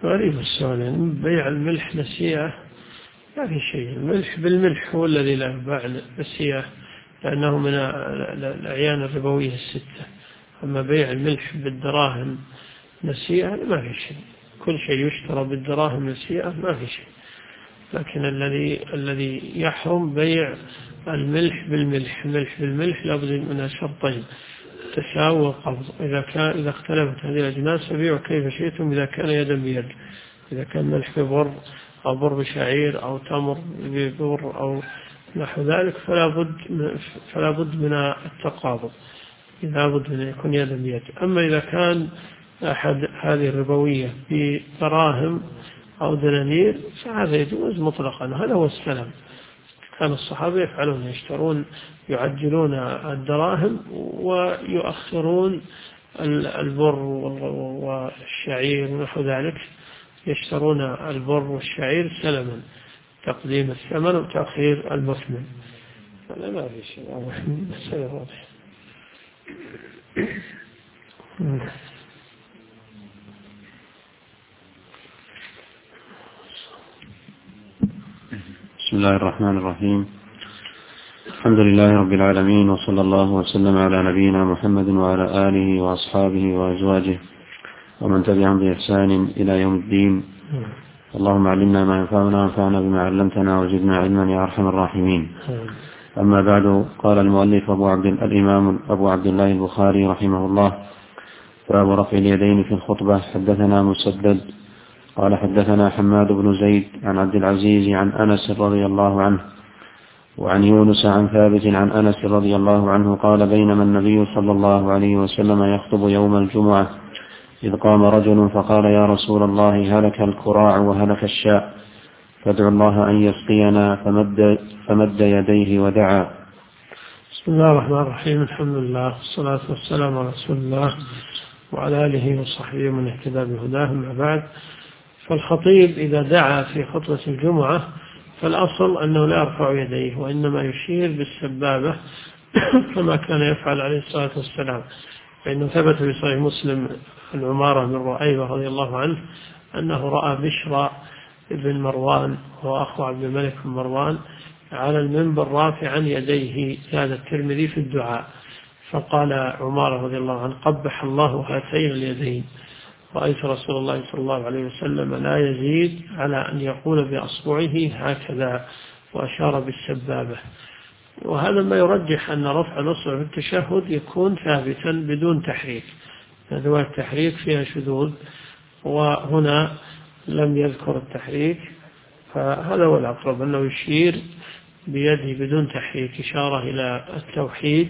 غريب السؤال. بيع الملح نسيئة ما في شيء. الملح بالملح هو الذي لا يباع نسيئة، لأنه من الأعيان الربوية الستة. أما بيع الملح بالدراهم نسيئة ما في شيء. كل شيء يشترى بالدراهم نسيئة ما في شيء. لكن الذي يحرم بيع الملح بالملح. الملح بالملح لابد من شرطين: تساوي والقبض. إذا اختلفت هذه الأجناس فبيعوا كيف شئتم إذا كان يدا بيد. إذا كان ملح ببر أو بر بشعير أو تمر ببر أو نحو ذلك فلا بد من التقابض، لا بد من يكون يدا بيد. أما إذا كان أحد هذه الربوية بدراهم أو دنانير فهذا يجوز مطلقا. هذا هو السلام. كان الصحابة يفعلون، يعجلون الدراهم ويؤخرون البر والشعير ونحو ذلك. يشترون البر والشعير سلما، تقديم الثمن وتأخير المثمن. هذا ما في شيء. السلام واضح. بسم الله الرحمن الرحيم. الحمد لله رب العالمين، وصلى الله وسلم على نبينا محمد وعلى آله وأصحابه وأزواجه ومن تبعهم بإحسان إلى يوم الدين. اللهم علمنا ما ينفعنا وانفعنا بما علمتنا وزدنا علما يا أرحم الراحمين. أما بعد، قال المؤلف الإمام أبو عبد الله البخاري رحمه الله: باب رفع اليدين في الخطبة. حدثنا مسدد قال حدثنا حماد بن زيد عن عبد العزيز عن أنس رضي الله عنه، وعن يونس عن ثابت عن أنس رضي الله عنه قال: بينما النبي صلى الله عليه وسلم يخطب يوم الجمعة إذ قام رجل فقال: يا رسول الله، هلك الكراع وهلك الشاء، فادعوا الله أن يسقينا. فمد يديه ودعا. بسم الله الرحمن الرحيم. الحمد لله والصلاة والسلام على رسول الله وعلى آله وصحبه من اهتدى بهداه. أما بعد، فالخطيب إذا دعا في خطبة الجمعة فالأصل أنه لا يرفع يديه، وإنما يشير بالسبابة كما كان يفعل عليه الصلاة والسلام. فإنه ثبت في صحيح مسلم عن عمارة بن رؤيبة رضي الله عنه أنه رأى بشرى بن مروان وأخو عبد الملك بن مروان على المنبر رافعا يديه، هذا الترمذي في الدعاء. فقال عمارة رضي الله عنه: قبح الله هاتين اليدين. رأيت رسول الله صلى الله عليه وسلم لا يزيد على أن يقول بأصبعه هكذا، وأشار بالسبابة. وهذا ما يرجح أن رفع الأصبع في التشهد يكون ثابتا بدون تحريك. هذا التحريك فيها شذوذ، وهنا لم يذكر التحريك، فهذا هو الأقرب، أنه يشير بيده بدون تحريك، إشارة إلى التوحيد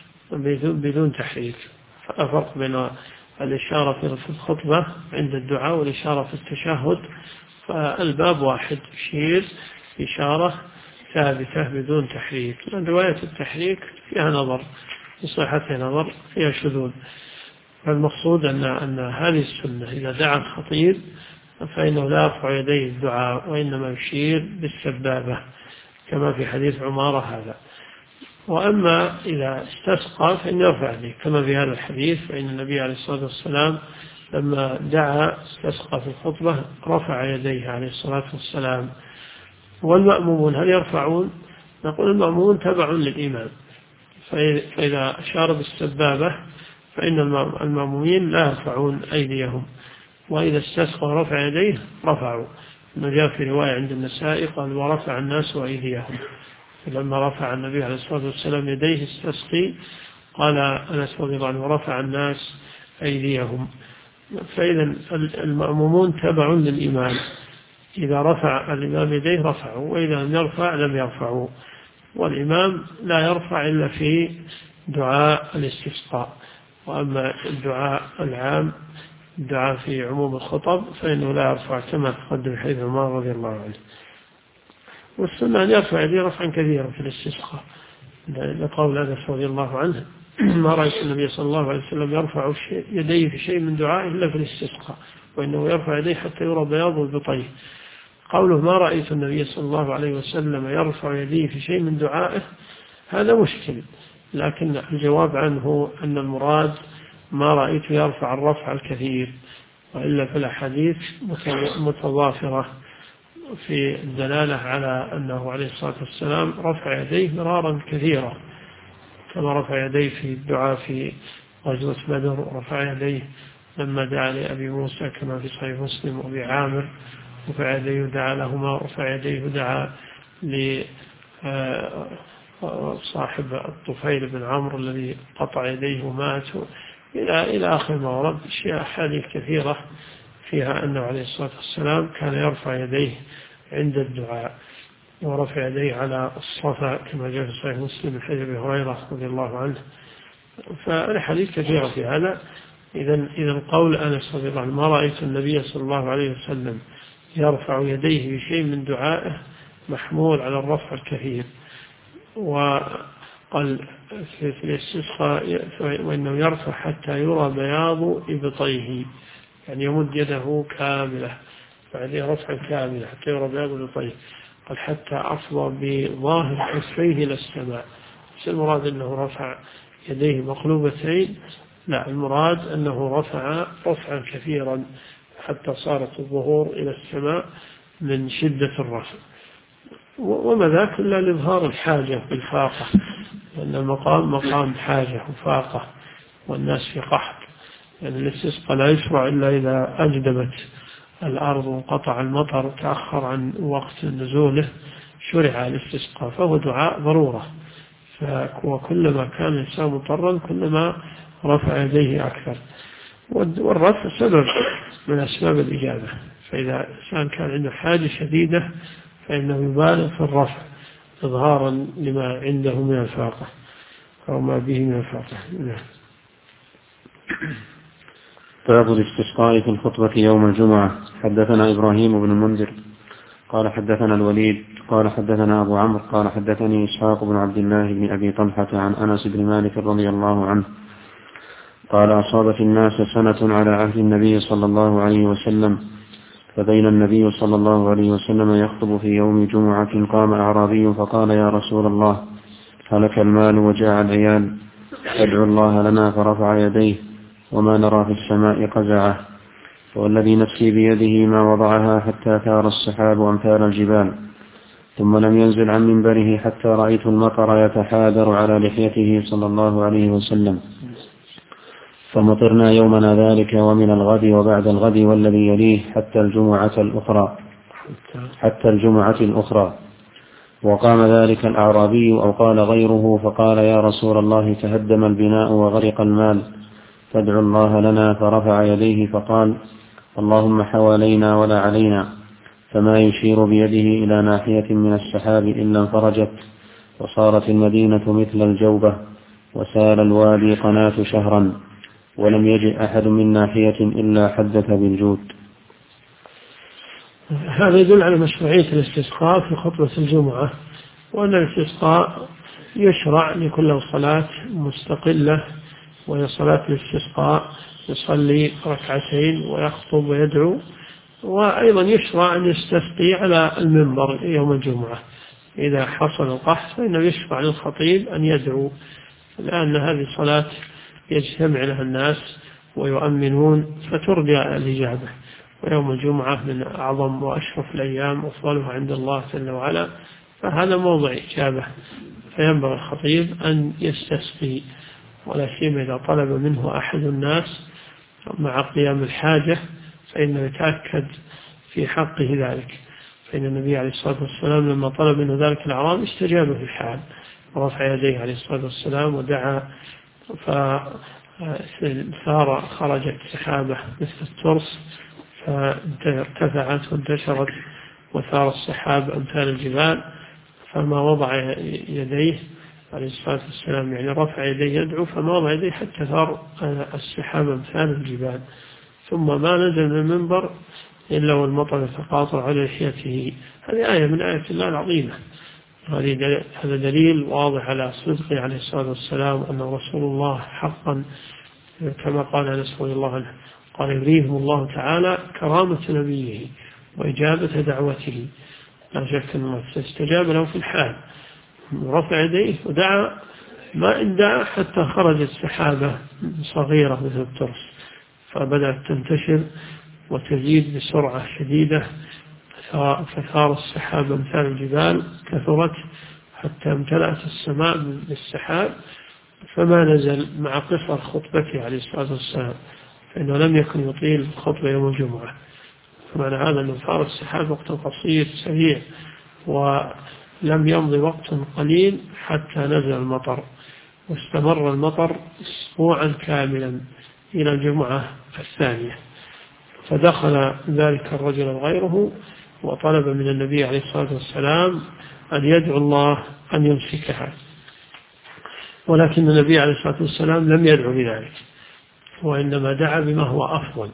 بدون تحريك. فأفرق بين الإشارة في الخطبة عند الدعاء والإشارة في التشهد، فالباب واحد، يشير إشارة ثابتة بدون تحريك. لأن رواية التحريك فيها نظر، في صحتها نظر، فيها شذوذ. فالمقصود أن هذه السنة إذا دعا الخطيب فإنه لا يرفع يديه الدعاء، وإنما يشير بالسبابة كما في حديث عمارة هذا. وأما إذا استسقى فإنه يرفع يديه كما في هذا الحديث، فإن النبي عليه الصلاة والسلام لما دعا استسقى في الخطبة رفع يديه عليه الصلاة والسلام. والمأمومون هل يرفعون؟ نقول المأمومون تبع للإمام، فإذا أشار بالسبابة فإن المأمومين لا يرفعون أيديهم، وإذا استسقى رفع يديه رفعوا. جاء في رواية عند النسائي قال: ورفع الناس أيديهم. لما رفع النبي عليه الصلاة والسلام يديه استسقي قال أنس رضي الله عنه: ورفع الناس أيديهم. فإذا المأمومون تبع للإمام، إذا رفع الإمام يديه رفعوا، وإذا لم يرفع لم يرفعوا. والإمام لا يرفع إلا في دعاء الاستسقاء. وأما الدعاء العام، الدعاء في عموم الخطب، فإنه لا يرفع كما تقدم حديث عمر رضي الله عنه. والسنة أن يرفع يديه رفعا كثيرا في الاستسقاء، لقول أنس رضي الله عنه: ما رأيت النبي صلى الله عليه وسلم يرفع يديه في شيء من دعائه إلا في الاستسقاء، وإنه يرفع يديه حتى يرى بياض البطيه. قوله ما رأيت النبي صلى الله عليه وسلم يرفع يديه في شيء من دعائه هذا مشكل، لكن الجواب عنه أن المراد ما رأيت يرفع الرفع الكثير، وإلا فالأحاديث متضافرة في الدلالة على أنه عليه الصلاة والسلام رفع يديه مرارا كثيرا، كما رفع يديه في الدعاء في غزوة بدر، ورفع يديه لما دعا لأبي موسى كما في صحيح مسلم وأبي عامر، رفع يديه دعا لهما، رفع يديه دعا لصاحب الطفيل بن عمرو الذي قطع يديه ومات، إلى آخر ما ورد. أحاديث كثيرة فيها أنه عليه الصلاة والسلام كان يرفع يديه عند الدعاء، ورفع يديه على الصفا كما جاء في صحيح مسلم من حديث أبي هريرة رضي الله عنه. فالحديث كثيرة في هذا. إذا قول أنس رضي الله عنه ما رأيت النبي صلى الله عليه وسلم يرفع يديه بشيء من دعائه محمول على الرفع الكثير. وقال في الاستسقاء وإنه يرفع حتى يرى بياض إبطيه، يعني يمد يده كاملة، بعدين رفع كاملة حتى يرى بياض إبطيه. قال حتى أفضى بظاهر كفيه إلى السماء. بس المراد أنه رفع يديه مقلوبتين؟ لا، المراد أنه رفع رفعا كثيرا حتى صارت الظهور إلى السماء من شدة الرفع. وما ذاك إلا لإظهار الحاجة بالفاقة، لأن المقام مقام حاجة وفاقة والناس في قحط. يعني الاستسقاء لا يشرع إلا إذا أجدبت الأرض وانقطع المطر وتأخر عن وقت نزوله شرع الاستسقاء، فهو دعاء ضرورة. وكلما كان الإنسان مضطرا كلما رفع يديه أكثر، والرفع سبب من أسباب الإجابة. فإذا الإنسان كان عنده حاجة شديدة فإنه يبالغ في الرفع إظهارا لما عنده من الفاقة أو ما به من الفاقة. باب الاستسقاء في الخطبة يوم الجمعة. حدثنا إبراهيم بن المنذر قال حدثنا الوليد قال حدثنا أبو عمرو قال حدثني إسحاق بن عبد الله بن أبي طلحة عن أنس بن مالك رضي الله عنه قال أصابت الناس سنة على عهد النبي صلى الله عليه وسلم، فبين النبي صلى الله عليه وسلم يخطب في يوم جمعة قام أعرابي فقال يا رسول الله هلك المال وجاع العيال فادعوا الله لنا، فرفع يديه وما نرى في السماء قزعه، والذي نفسي بيده ما وضعها حتى ثار السحاب أمثال الجبال، ثم لم ينزل عن منبره حتى رأيت المطر يتحادر على لحيته صلى الله عليه وسلم، فمطرنا يومنا ذلك ومن الغد وبعد الغد والذي يليه حتى الجمعة الأخرى. وقام ذلك الأعرابي أو قال غيره فقال يا رسول الله تهدم البناء وغرق المال فادعوا الله لنا، فرفع يديه فقال اللهم حوالينا ولا علينا، فما يشير بيده إلى ناحية من السحاب إلا انفرجت، وصارت المدينة مثل الجوبة، وسال الوادي قناة شهرا، ولم يجئ أحد من ناحية إلا حدث بالجود. هذا يدل على مشروعية الاستسقاء في خطبة الجمعة، وأن الاستسقاء يشرع لكل صلاة مستقلة وهي صلاة الاستسقاء، يصلي ركعتين ويخطب ويدعو. وأيضا يشرع أن يستسقي على المنبر يوم الجمعة إذا حصل القحط، فإنه يشرع للخطيب أن يدعو، لأن هذه صلاة يجتمع لها الناس ويؤمنون فترجى الإجابة. ويوم الجمعة من أعظم وأشرف الأيام وأفضلها عند الله جل وعلا، فهذا موضع إجابة، فينبغي الخطيب أن يستسقي، ولا سيما إذا طلب منه أحد الناس مع قيام الحاجة فإنه يتأكد في حقه ذلك. فإن النبي عليه الصلاة والسلام لما طلب منه ذلك الأعرابي استجاب في الحال ورفع يديه عليه الصلاة والسلام ودعا، فثار خرجت سحابة مثل الترس فارتفعت وانتشرت، وثار السحاب أمثال الجبال، فما وضع يديه عليه الصلاة والسلام، يعني رفع يديه يدعو فما وضع يديه حتى ثار السحاب أمثال الجبال، ثم ما نزل من المنبر إلا والمطر يتقاطر على لحيته. هذه آية من آيات الله العظيمة، هذا دليل واضح على صدقه عليه الصلاة والسلام أنه رسول الله حقا، كما قال أنس رضي الله عنه قال يريهم الله تعالى كرامة نبيه وإجابة دعوته، لا شك أنه استجاب له في الحال، رفع يديه ودعا ما إن دعا حتى خرجت سحابة صغيرة مثل الترس فبدأت تنتشر وتزيد بسرعة شديدة، فثار السحاب أمثال الجبال، كثرت حتى امتلأت السماء بالسحاب، فما نزل مع قصر خطبته عليه الصلاة والسلام، فإنه لم يكن يطيل الخطبة يوم الجمعة. فمعنى هذا أنه ثار السحاب وقت قصير سريع، ولم يمضي وقت قليل حتى نزل المطر، واستمر المطر أسبوعا كاملا إلى الجمعة الثانية. فدخل ذلك الرجل غيره وطلب من النبي عليه الصلاة والسلام أن يدعو الله أن يمسكها، ولكن النبي عليه الصلاة والسلام لم يدعو بذلك، وإنما دعا بما هو أفضل،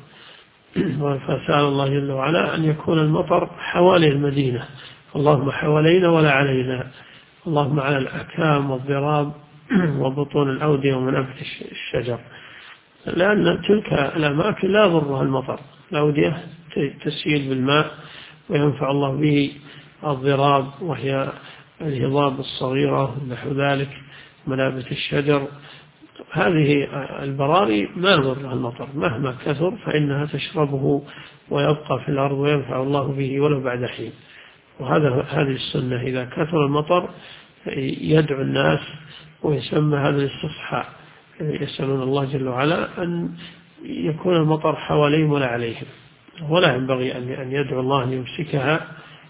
فسأل الله جل وعلا أن يكون المطر حوالي المدينة، اللهم حوالينا ولا علينا، اللهم على الأكام والضراب وبطون الأودية ومنابت الشجر، لأن تلك الأماكن لا يضرها المطر، الأودية تسيل بالماء وينفع الله به، الضراب وهي الهضاب الصغيرة نحو ذلك، منابت الشجر، هذه البراري ما يضرها المطر مهما كثر، فإنها تشربه ويبقى في الأرض وينفع الله به ولو بعد حين. هذه السنة، إذا كثر المطر يدعو الناس ويسمى هذا الاستصحاء، يسألون الله جل وعلا أن يكون المطر حواليهم ولا عليهم، ولا ينبغي أن يدعو الله أن يمسكها،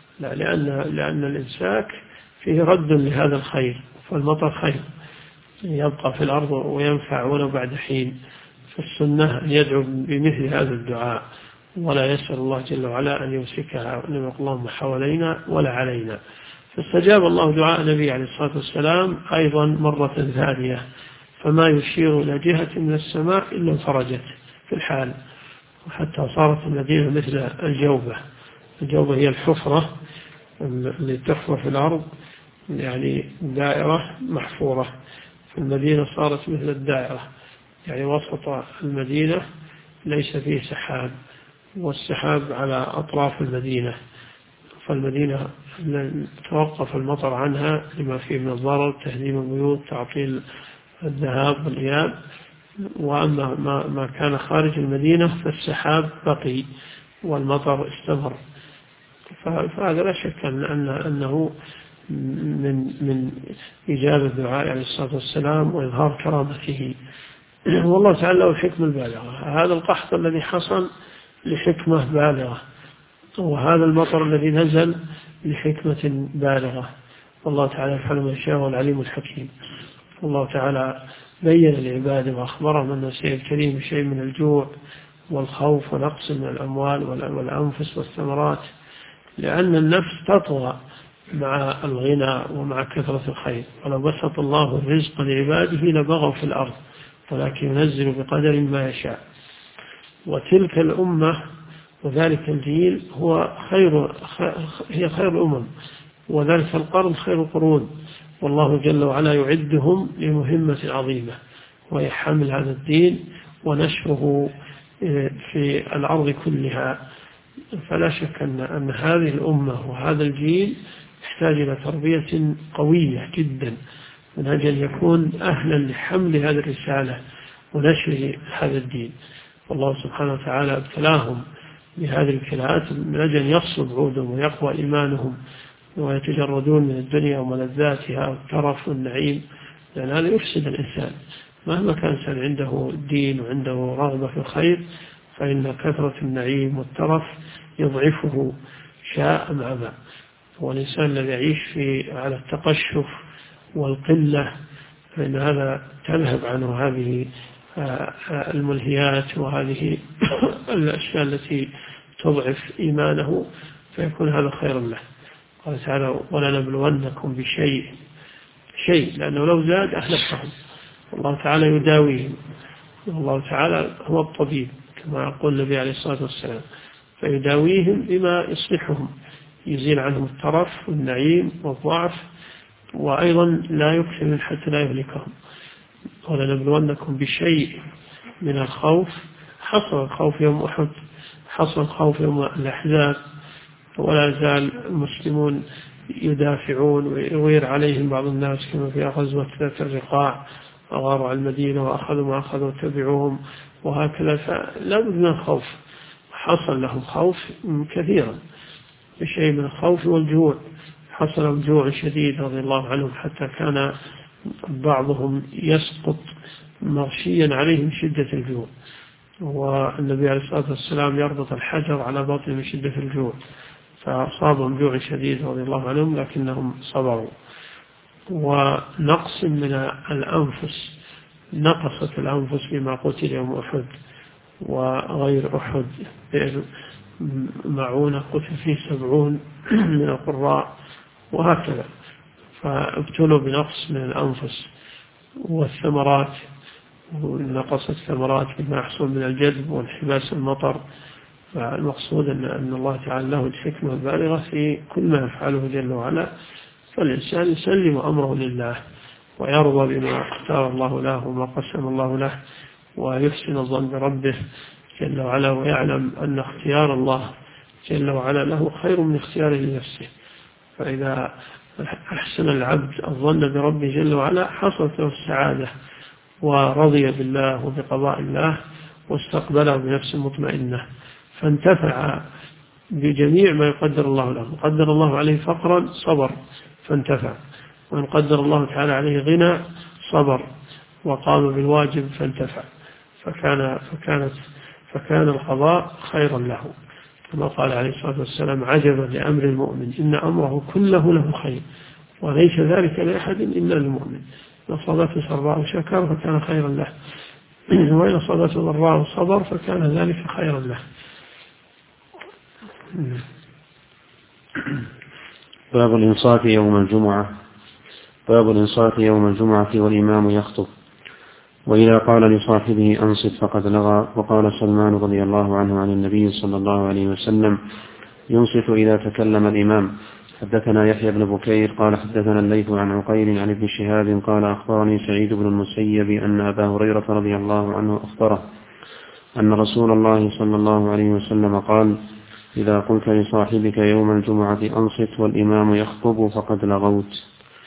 لأن الإمساك فيه رد لهذا الخير، فالمطر خير يبقى في الأرض وينفع ولو بعد حين، فالسنة أن يدعو بمثل هذا الدعاء ولا يسأل الله جل وعلا أن يمسكها، وإنما اللهم حوالينا ولا علينا. فاستجاب الله دعاء النبي عليه الصلاة والسلام أيضا مرة ثانية، فما يشير إلى جهة من السماء إلا انفرجت في الحال، وحتى صارت المدينة مثل الجوبة. الجوبة هي الحفرة اللي تحفر في الأرض، يعني دائرة محفورة، فالمدينة صارت مثل الدائرة، يعني وسط المدينة ليس فيه سحاب، والسحاب على أطراف المدينة، فالمدينة توقف المطر عنها لما فيه من الضرر، تهديم البيوت، تعطيل الذهاب والإياب. وأما ما كان خارج المدينة فالسحاب بقي والمطر استمر، فهذا لا شك أنه من إجابة الدعاء عليه الصلاة والسلام وإظهار كرامته. والله تعالى له الحكمة البالغة، هذا القحط الذي حصل لحكمة بالغة، وهذا المطر الذي نزل لحكمة بالغة، والله تعالى يفعل ما يشاء والعليم الحكيم. الله تعالى بين لعباده وأخبرهم أن سيبتليهم بشيء من الجوع والخوف ونقص من الأموال والأنفس والثمرات، لأن النفس تطغى مع الغنى ومع كثرة الخير، ولو بسط الله الرزق لعباده لبغوا في الأرض ولكن ينزل بقدر ما يشاء. وتلك الأمة وذلك الجيل هي خير الأمم، وذلك القرن خير القرون، والله جل وعلا يعدهم لمهمة عظيمة، وهي حمل هذا الدين ونشره في الأرض كلها. فلا شك أن هذه الأمة وهذا الجيل يحتاج إلى تربية قوية جدا من أجل أن يكون أهلا لحمل هذه الرسالة ونشر هذا الدين. والله سبحانه وتعالى ابتلاهم بهذه الابتلاءات من أجل أن يصلب عودهم ويقوى إيمانهم ويتجردون من الدنيا وملذاتها والترف والنعيم، لأن هذا يفسد الإنسان مهما كان الإنسان عنده دين وعنده رغبة في الخير، فإن كثرة النعيم والترف يضعفه شاء أم أبى. والإنسان الذي يعيش على التقشف والقلة فإن هذا تذهب عنه هذه الملهيات وهذه الأشياء التي تضعف إيمانه، فيكون هذا خيرا له. قال تعالى ولنبلونكم بشيء، لأنه لو زاد أهلكهم، الله تعالى يداويهم، الله تعالى هو الطبيب كما يقول النبي عليه الصلاة والسلام، فيداويهم بما يصلحهم، يزيل عنهم الترف والنعيم والضعف، وأيضا لا يكفي حتى لا يهلكهم. ولنبلونكم بشيء من الخوف، حصل الخوف يوم أحد، حصل الخوف يوم الأحزاب، ولا زال المسلمون يدافعون ويغير عليهم بعض الناس كما في غزوة ذات الرقاع، أغاروا على المدينة وأخذوا ما أخذوا وتبعوهم، وهكذا. فلا بد من الخوف، حصل لهم خوف كثيرا، بشيء من الخوف والجوع، حصل لهم جوع شديد رضي الله عنهم، حتى كان بعضهم يسقط مغشيا عليه من شدة الجوع، والنبي عليه الصلاة والسلام يربط الحجر على بطنه من شدة الجوع، فأصابهم جوع شديد رضي الله عنهم لكنهم صبروا. ونقص من الأنفس، نقصت الأنفس بما قتل يوم أحد وغير أحد، معونة قتل فيه 70 من القراء وهكذا، فابتلوا بنقص من الأنفس. والثمرات، ونقصت الثمرات بما يحصل من الجذب وانحباس المطر. فالمقصود أن الله تعالى له الحكمة البالغة في كل ما يفعله جل وعلا، فالإنسان يسلم أمره لله ويرضى بما اختار الله له وما قسم الله له، ويحسن الظن بربه جل وعلا، ويعلم أن اختيار الله جل وعلا له خير من اختياره لنفسه. فإذا أحسن العبد الظن بربه جل وعلا حصلت له السعادة، ورضي بالله وبقضاء الله، واستقبله بنفس مطمئنة، فانتفع بجميع ما يقدر الله له. قدر الله عليه فقرا صبر فانتفع، وإن قدر الله تعالى عليه غنى صبر وقام بالواجب فانتفع، فكان القضاء خيرا له، كما قال عليه الصلاة والسلام: عجبا لأمر المؤمن إن أمره كله له خير وليس ذلك لأحد إلا المؤمن، إن أصابته سراء شكر فكان خيرا له، وإن أصابته ضراء صبر فكان ذلك خيرا له. باب الإنصات يوم الجمعة. باب الإنصات يوم الجمعة والإمام يخطب: وإذا قال لصاحبه أنصت فقد لغى. وقال سلمان رضي الله عنه عن النبي صلى الله عليه وسلم: ينصت إذا تكلم الإمام. حدثنا يحيى بن بكير قال حدثنا الليث عن عقيل عن ابن شهاب قال أخبرني سعيد بن المسيب أن أبا هريرة رضي الله عنه أخبره أن رسول الله صلى الله عليه وسلم قال: إذا قلت لصاحبك يوم الجمعة أنصت والإمام يخطب فقد لغوت.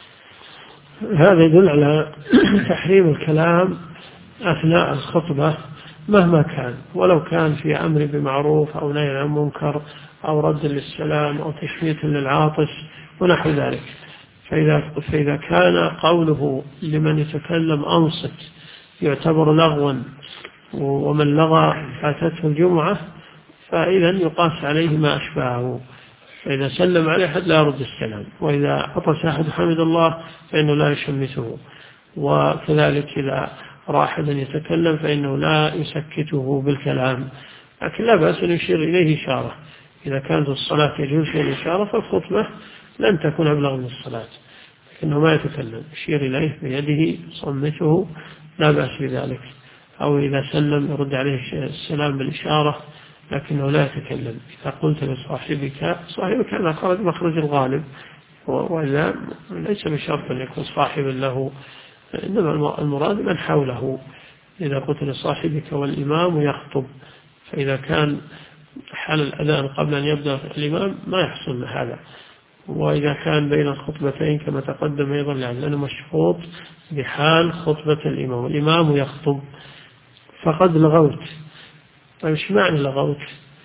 هذا يدل على تحريم الكلام أثناء الخطبة مهما كان، ولو كان في أمر بمعروف أو نهي عن منكر أو رد للسلام أو تشميت للعاطس ونحو ذلك. فإذا كان قوله لمن يتكلم أنصت يعتبر لغوا، ومن لغى فاتته الجمعة، فإذا يقاس عليه ما أشبهه. فإذا سلم عليه أحد لا يرد السلام، وإذا عطس أحد حمد الله فإنه لا يشمته، وكذلك إذا رأى أحدا يتكلم فإنه لا يسكته بالكلام، لكن لا بأس أن يشير إليه إشارة. إذا كانت الصلاة يجوز فيها الإشارة فالخطبة لن تكون أبلغ من الصلاة، لكنه ما يتكلم، يشير إليه بيده صمته، لا بأس بذلك. أو إذا سلم يرد عليه السلام بالإشارة لكنه لا يتكلم. إذا قلت لصاحبك هذا خرج مخرج الغالب، وإذا ليس بشرط أن يكون صاحبا له، إنما المراد من حوله. إذا قلت لصاحبك والإمام يخطب، فإذا كان حال الأذان قبل أن يبدأ الإمام ما يحصل هذا، وإذا كان بين الخطبتين كما تقدم أيضا لأنه مشروط بحال خطبة الإمام والإمام يخطب فقد لغوت. طيب ايش معنى لغوت؟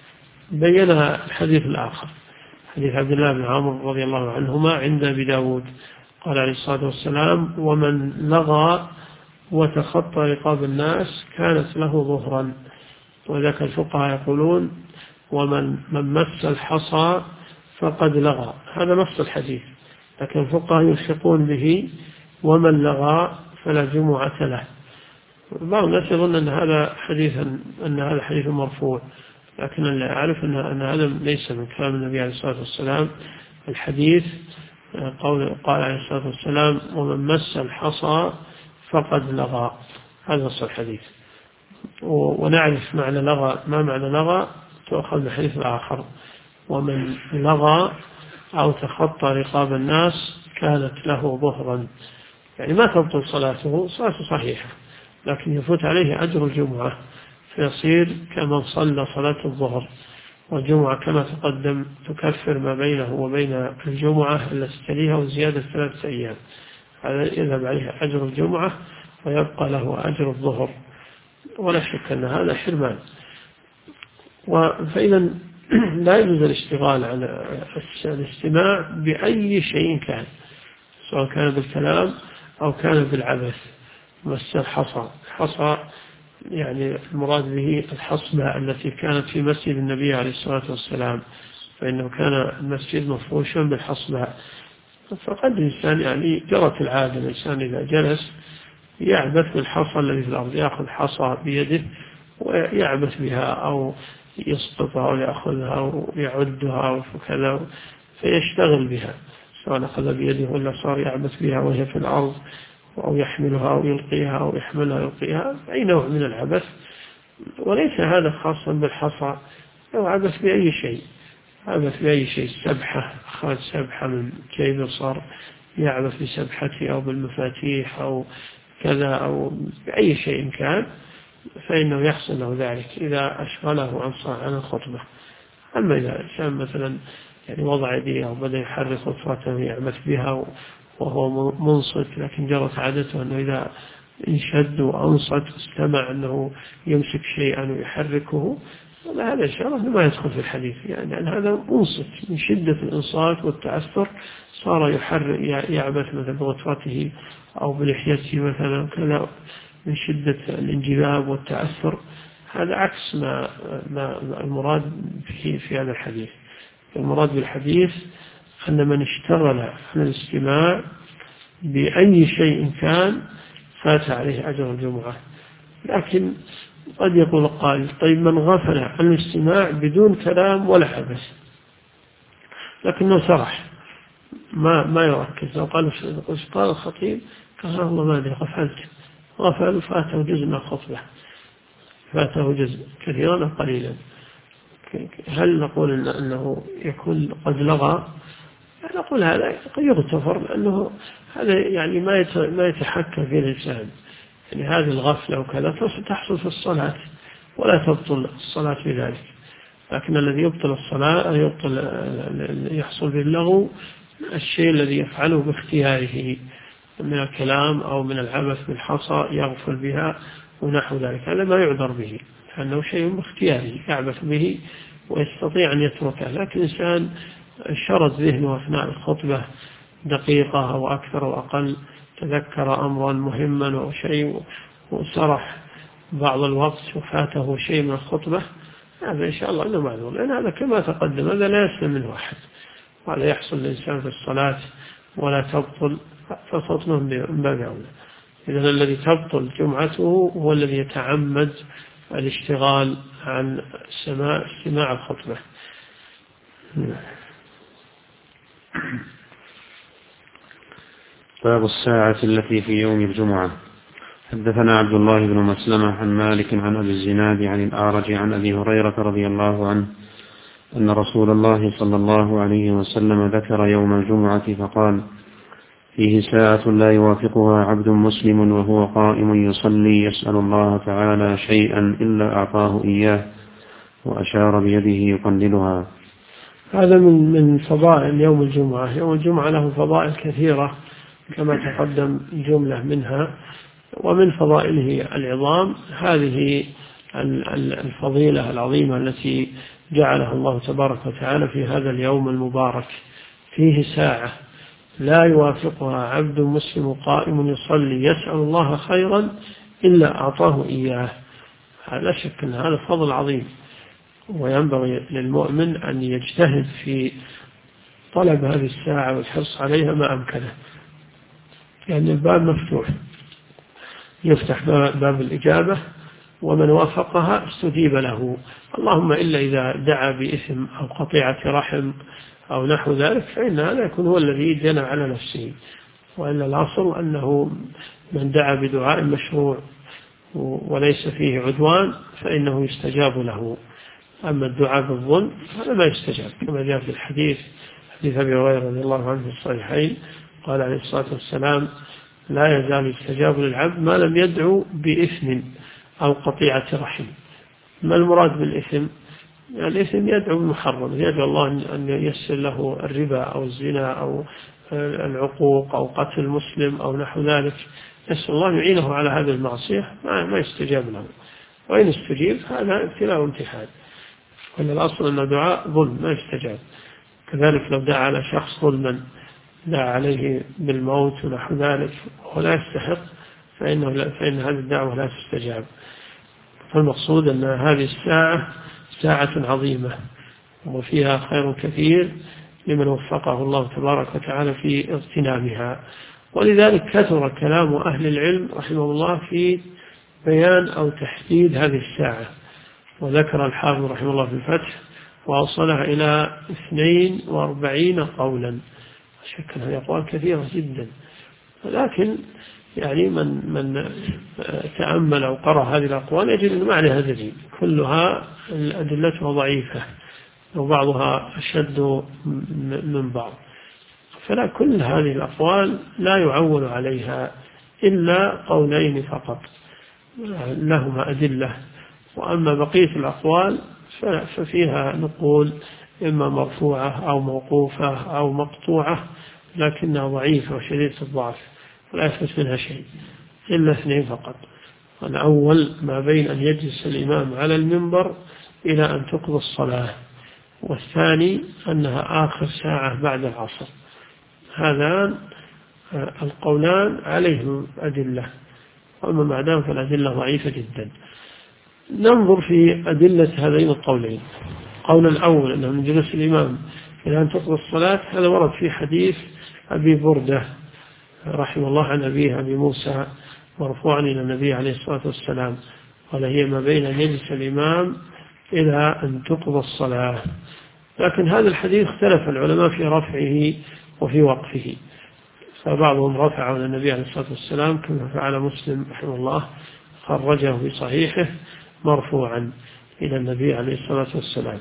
بينها الحديث الآخر، حديث عبد الله بن عمرو رضي الله عنهما عند أبي داود، قال عليه الصلاة والسلام: ومن لغى وتخطى رقاب الناس كانت له ظهرا. وذاك الفقهاء يقولون: ومن مس الحصى فقد لغى، هذا نص الحديث، لكن الفقهاء يلحقون به: ومن لغى فلا جمعة له. بعض الناس يظن أن هذا حديث مرفوع، لكن اللي أعرف أن هذا ليس من كلام النبي عليه الصلاة والسلام. الحديث قال عليه الصلاة والسلام: ومن مس الحصى فقد لغى، هذا نص الحديث. ونعرف معنى لغى، ما معنى لغى تأخذ من الحديث الآخر: ومن لغى أو تخطى رقاب الناس كانت له ظهرا، يعني ما تبطل صلاته صحيحة، لكن يفوت عليه أجر الجمعة، فيصير كمن صلى صلاة الظهر. والجمعة كما تقدم تكفر ما بينه وبين الجمعة التي تليها وزيادة 3 أيام، هذا يذهب عليه أجر الجمعة ويبقى له أجر الظهر، ولا شك أن هذا حرمان. فإذا لا يجوز الاشتغال على الاستماع بأي شيء كان، سواء كان بالكلام أو كان بالعبث. مس الحصى يعني المراد به الحصبة التي كانت في مسجد النبي عليه الصلاة والسلام، فإنه كان المسجد مفروشا بالحصبة. فقد الإنسان يعني جرت العادة الإنسان إذا جلس يعبث بالحصى الذي في الأرض، يأخذ حصى بيده ويعبث بها أو يسقطها أو يأخذها أو يعدها وكذا، فيشتغل بها، سواء أخذ بيده ولا صار يعبث بها وهي في الأرض، أو يحملها أو يلقيها أو يحملها يلقيها، أي نوع من العبث. وليس هذا خاصا بالحصى، أو عبث بأي شيء، عبث بأي شيء، سبحة، أخذ سبحة من جيبه صار يعبث بسبحته أو بالمفاتيح أو كذا، أو بأي شيء كان، فإنه يحصل له ذلك إذا أشغله عن الخطبة. أما إذا كان مثلا يعني وضع يديه أو بدأ يحرك خطبته يعبث بها وهو منصت، لكن جرت عادته أنه إذا انشد وأنصت واستمع أنه يمسك شيئا ويحركه، هذا إن شاء الله ما يدخل في الحديث، يعني هذا منصت من شدة الإنصات والتأثر صار يعبث مثلا بغطرته أو بلحيته مثلا كذا من شدة الانجذاب والتأثر. هذا عكس ما المراد في هذا الحديث. المراد بالحديث أن من اشتغل عن الاستماع بأي شيء كان فات عليه أجر الجمعة. لكن قد يقول قائل طيب من غفل عن الاستماع بدون كلام ولا عبث لكنه سرح ما يركز، لو قال الخطيب قال الله ما أدري غفل فاته جزء من الخطبة، فاته جزء كثيرا أو قليلا، هل نقول أنه يكون قد لغى؟ نقول هذا قد يغتفر، لأنه هذا يعني ما يتحكم في الإنسان، يعني هذه الغفلة وكذا تحصل في الصلاة ولا تبطل الصلاة بذلك. لكن الذي يبطل الصلاة يحصل باللغو الشيء الذي يفعله باختياره من الكلام أو من العبث بالحصى يغفل بها ونحو ذلك، هذا ما يعذر به لأنه شيء باختياره يعبث به ويستطيع أن يتركه. لكن إنسان شرد ذهنه أثناء الخطبة دقيقة أو أكثر أو أقل، تذكر أمرا مهما أو شيء وسرح بعض الوقت وفاته شيء من الخطبة، هذا إن شاء الله أنه معذور، لأن هذا كما تقدم هذا لا يسلم منه أحد، وهذا يحصل للإنسان في الصلاة ولا تبطل، فصوته من باب أولى. إذن الذي تبطل جمعته هو الذي يتعمد الاشتغال عن استماع الخطبة. باب الساعة التي في يوم الجمعة. حدثنا عبد الله بن مسلمة عن مالك عن أبي الزناد عن الأعرج عن أبي هريرة رضي الله عنه أن رسول الله صلى الله عليه وسلم ذكر يوم الجمعة فقال: فيه ساعة لا يوافقها عبد مسلم وهو قائم يصلي يسأل الله تعالى شيئا إلا أعطاه إياه، وأشار بيده يقللها. هذا من فضائل يوم الجمعة. يوم الجمعة له فضائل كثيرة كما تقدم جملة منها، ومن فضائله العظام هذه الفضيلة العظيمة التي جعلها الله تبارك وتعالى في هذا اليوم المبارك. فيه ساعة لا يوافقها عبد مسلم قائم يصلي يسأل الله خيرا إلا أعطاه إياه. لا شك أن هذا فضل عظيم، وينبغي للمؤمن أن يجتهد في طلب هذه الساعة والحرص عليها ما أمكنه، يعني الباب مفتوح، يفتح باب الإجابة، ومن وافقها استجيب له. اللهم إلا إذا دعا بإثم أو قطيعة رحم أو نحو ذلك فإن هذا يكون هو الذي جنى على نفسه، وإلا الأصل أنه من دعا بدعاء مشروع وليس فيه عدوان فإنه يستجاب له. أما الدعاء بالظلم هذا ما يستجاب، كما جاء في حديث أبي هريرة رضي الله عنه في الصحيحين قال عليه الصلاة والسلام: لا يزال يستجاب للعبد ما لم يدعو بإثم أو قطيعة رحم. ما المراد بالإثم؟ يعني الإثم يدعو بالمحرم، يدعو الله أن ييسر له الربا أو الزنا أو العقوق أو قتل المسلم أو نحو ذلك، يسأل الله يعينه على هذه المعصية، ما يستجاب له. وإن استجيب هذا ابتلاء وامتحان. وأن الأصل أن الدعاء ظلم ما يستجاب. كذلك لو دعا على شخص ظلما، دعا عليه بالموت ونحو ذلك ولا يستحق، فإن هذه الدعوة لا تستجاب. فالمقصود أن هذه الساعة ساعة عظيمة وفيها خير كثير لمن وفقه الله تبارك وتعالى في اغتنامها. ولذلك كثر كلام أهل العلم رحمه الله في بيان أو تحديد هذه الساعة. وذكر الحافظ رحمه الله في الفتح وأوصلها إلى 42 قولا، شك أنها أقوال كثيرة جدا، ولكن يعني من تأمل أو قرأ هذه الأقوال يجد أن معناها دليل، كلها أدلتها ضعيفة وبعضها أشد من بعض. فلا، كل هذه الأقوال لا يعول عليها إلا قولين فقط لهما أدلة، وأما بقية الأقوال ففيها نقول إما مرفوعة أو موقوفة أو مقطوعة، لكنها ضعيفة وشديدة الضعف ولا يثبت منها شيء إلا 2 فقط. الأول ما بين أن يجلس الإمام على المنبر إلى أن تقضى الصلاة، والثاني أنها آخر ساعة بعد العصر. هذان القولان عليهم أدلة، وأما ما دام فالأدلة ضعيفة جدا. ننظر في أدلة هذين القولين. القول الأول أنه من جلوس الإمام إلى أن تقضى الصلاة، هذا ورد في حديث أبي بردة رحمه الله عن أبيه أبي موسى مرفوعا إلى النبي عليه الصلاة والسلام، قال هي ما بين أن يجلس الإمام إلى أن تقضى الصلاة. لكن هذا الحديث اختلف العلماء في رفعه وفي وقفه، فبعضهم رفعه إلى النبي عليه الصلاة والسلام كما فعل مسلم رحمه الله، خرجه في صحيحه مرفوعا إلى النبي عليه الصلاة والسلام.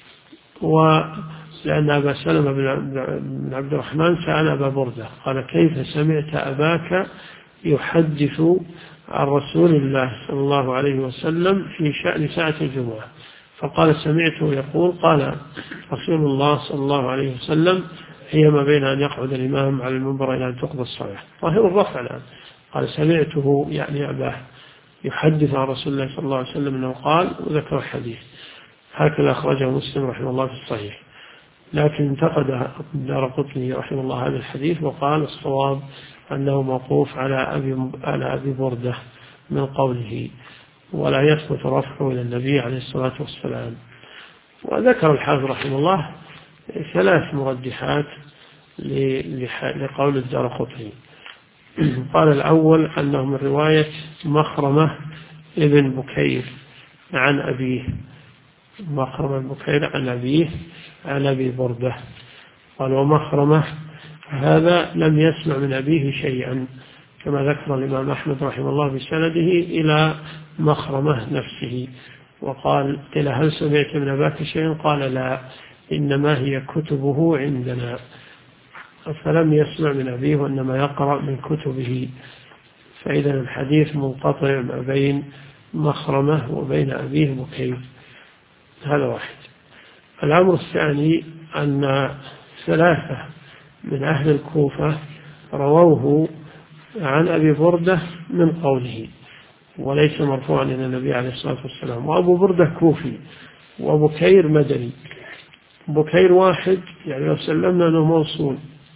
ولأن أبا سلمة بن عبد الرحمن سأل أبا بردة قال كيف سمعت أباك يحدث عن رسول الله صلى الله عليه وسلم في شأن ساعة الجمعة؟ فقال سمعته يقول قال رسول الله صلى الله عليه وسلم هي ما بين أن يقعد الإمام على المنبر إلى أن تقضى الصلاة. ظاهر الرفع الآن، قال سمعته يعني أباه يحدث عن رسول الله صلى الله عليه وسلم أنه قال، وذكر الحديث. هكذا أخرجه مسلم رحمه الله في الصحيح. لكن انتقد الدارقطني رحمه الله هذا الحديث وقال الصواب أنه موقوف على أبي بردة من قوله، ولا يثبت رفعه إلى النبي عليه الصلاة والسلام. وذكر الحافظ رحمه الله 3 مرجحات لقول الدارقطني. قال الأول أنه من رواية مخرمة ابن بكير عن أبيه، مخرمة ابن بكير عن أبيه عن أبي بردة. قال ومخرمة هذا لم يسمع من أبيه شيئا، كما ذكر الإمام أحمد رحمه الله بسنده إلى مخرمة نفسه. وقال هل سمعت من أباك شيئا؟ قال لا، إنما هي كتبه عندنا. فلم يسمع من أبيه وإنما يقرأ من كتبه. فإذا الحديث منقطع ما بين مخرمة وبين أبيه بكير. هذا واحد. الأمر الثاني أن 3 من أهل الكوفة رووه عن أبي بردة من قوله وليس مرفوعا إلى النبي عليه الصلاة والسلام. وأبو بردة كوفي وبكير مدني. بكير واحد، يعني لو سلمنا أنه موصول،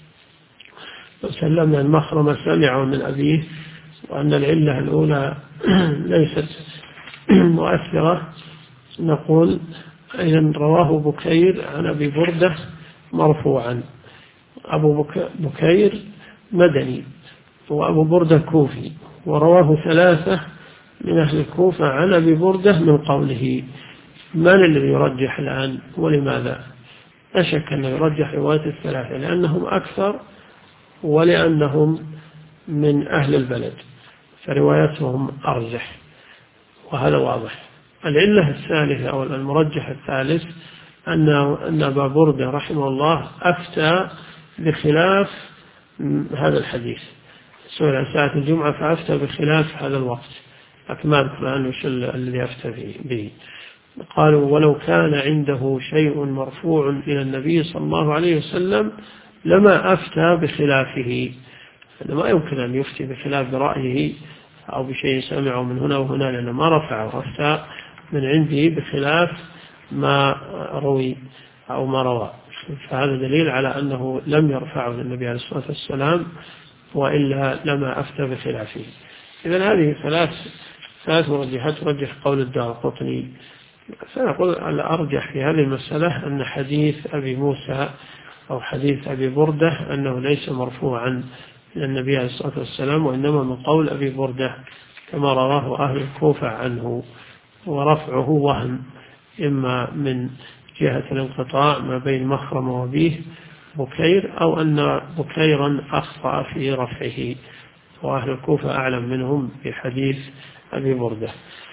لو سلمنا أن مخرمة سمعه من أبيه وأن العلة الأولى ليست مؤثرة، نقول إذن رواه بكير عن أبي بردة مرفوعا. أبو بكير مدني وأبو بردة كوفي، ورواه 3 من أهل الكوفة عن أبي بردة من قوله. من الذي يرجح الآن ولماذا؟ لا شك أنه يرجح رواية 3 لأنهم أكثر ولأنهم من أهل البلد، فروايتهم أرجح، وهذا واضح. العلة الثالثة أو المرجح الثالث أن أبا بردة رحمه الله أفتى بخلاف هذا الحديث، سئل عن ساعة الجمعة فأفتى بخلاف هذا الوقت، لكن ما أذكر عنه وش الذي أفتى به. قالوا ولو كان عنده شيء مرفوع إلى النبي صلى الله عليه وسلم لما أفتى بخلافه. ما يمكن أن يفتي بخلاف برأيه أو بشيء سمعه من هنا وهنا، لأنه ما رفعه، أفتى من عنده بخلاف ما روي أو ما روى، فهذا دليل على أنه لم يرفعه للنبي عليه الصلاة والسلام، وإلا لما أفتى بخلافه. إذن هذه ثلاث مرجحات ترجح قول الدارقطني. سنقول الأرجح في هذه المسألة أن حديث أبي موسى أو حديث أبي بردة أنه ليس مرفوعا إلى النبي عليه الصلاة والسلام، وإنما من قول أبي بردة كما رواه أهل الكوفة عنه، ورفعه وهم، إما من جهة الانقطاع ما بين مخرم وبيه بكير، أو أن بكيرا أخطأ في رفعه، وأهل الكوفة أعلم منهم بحديث أبي بردة.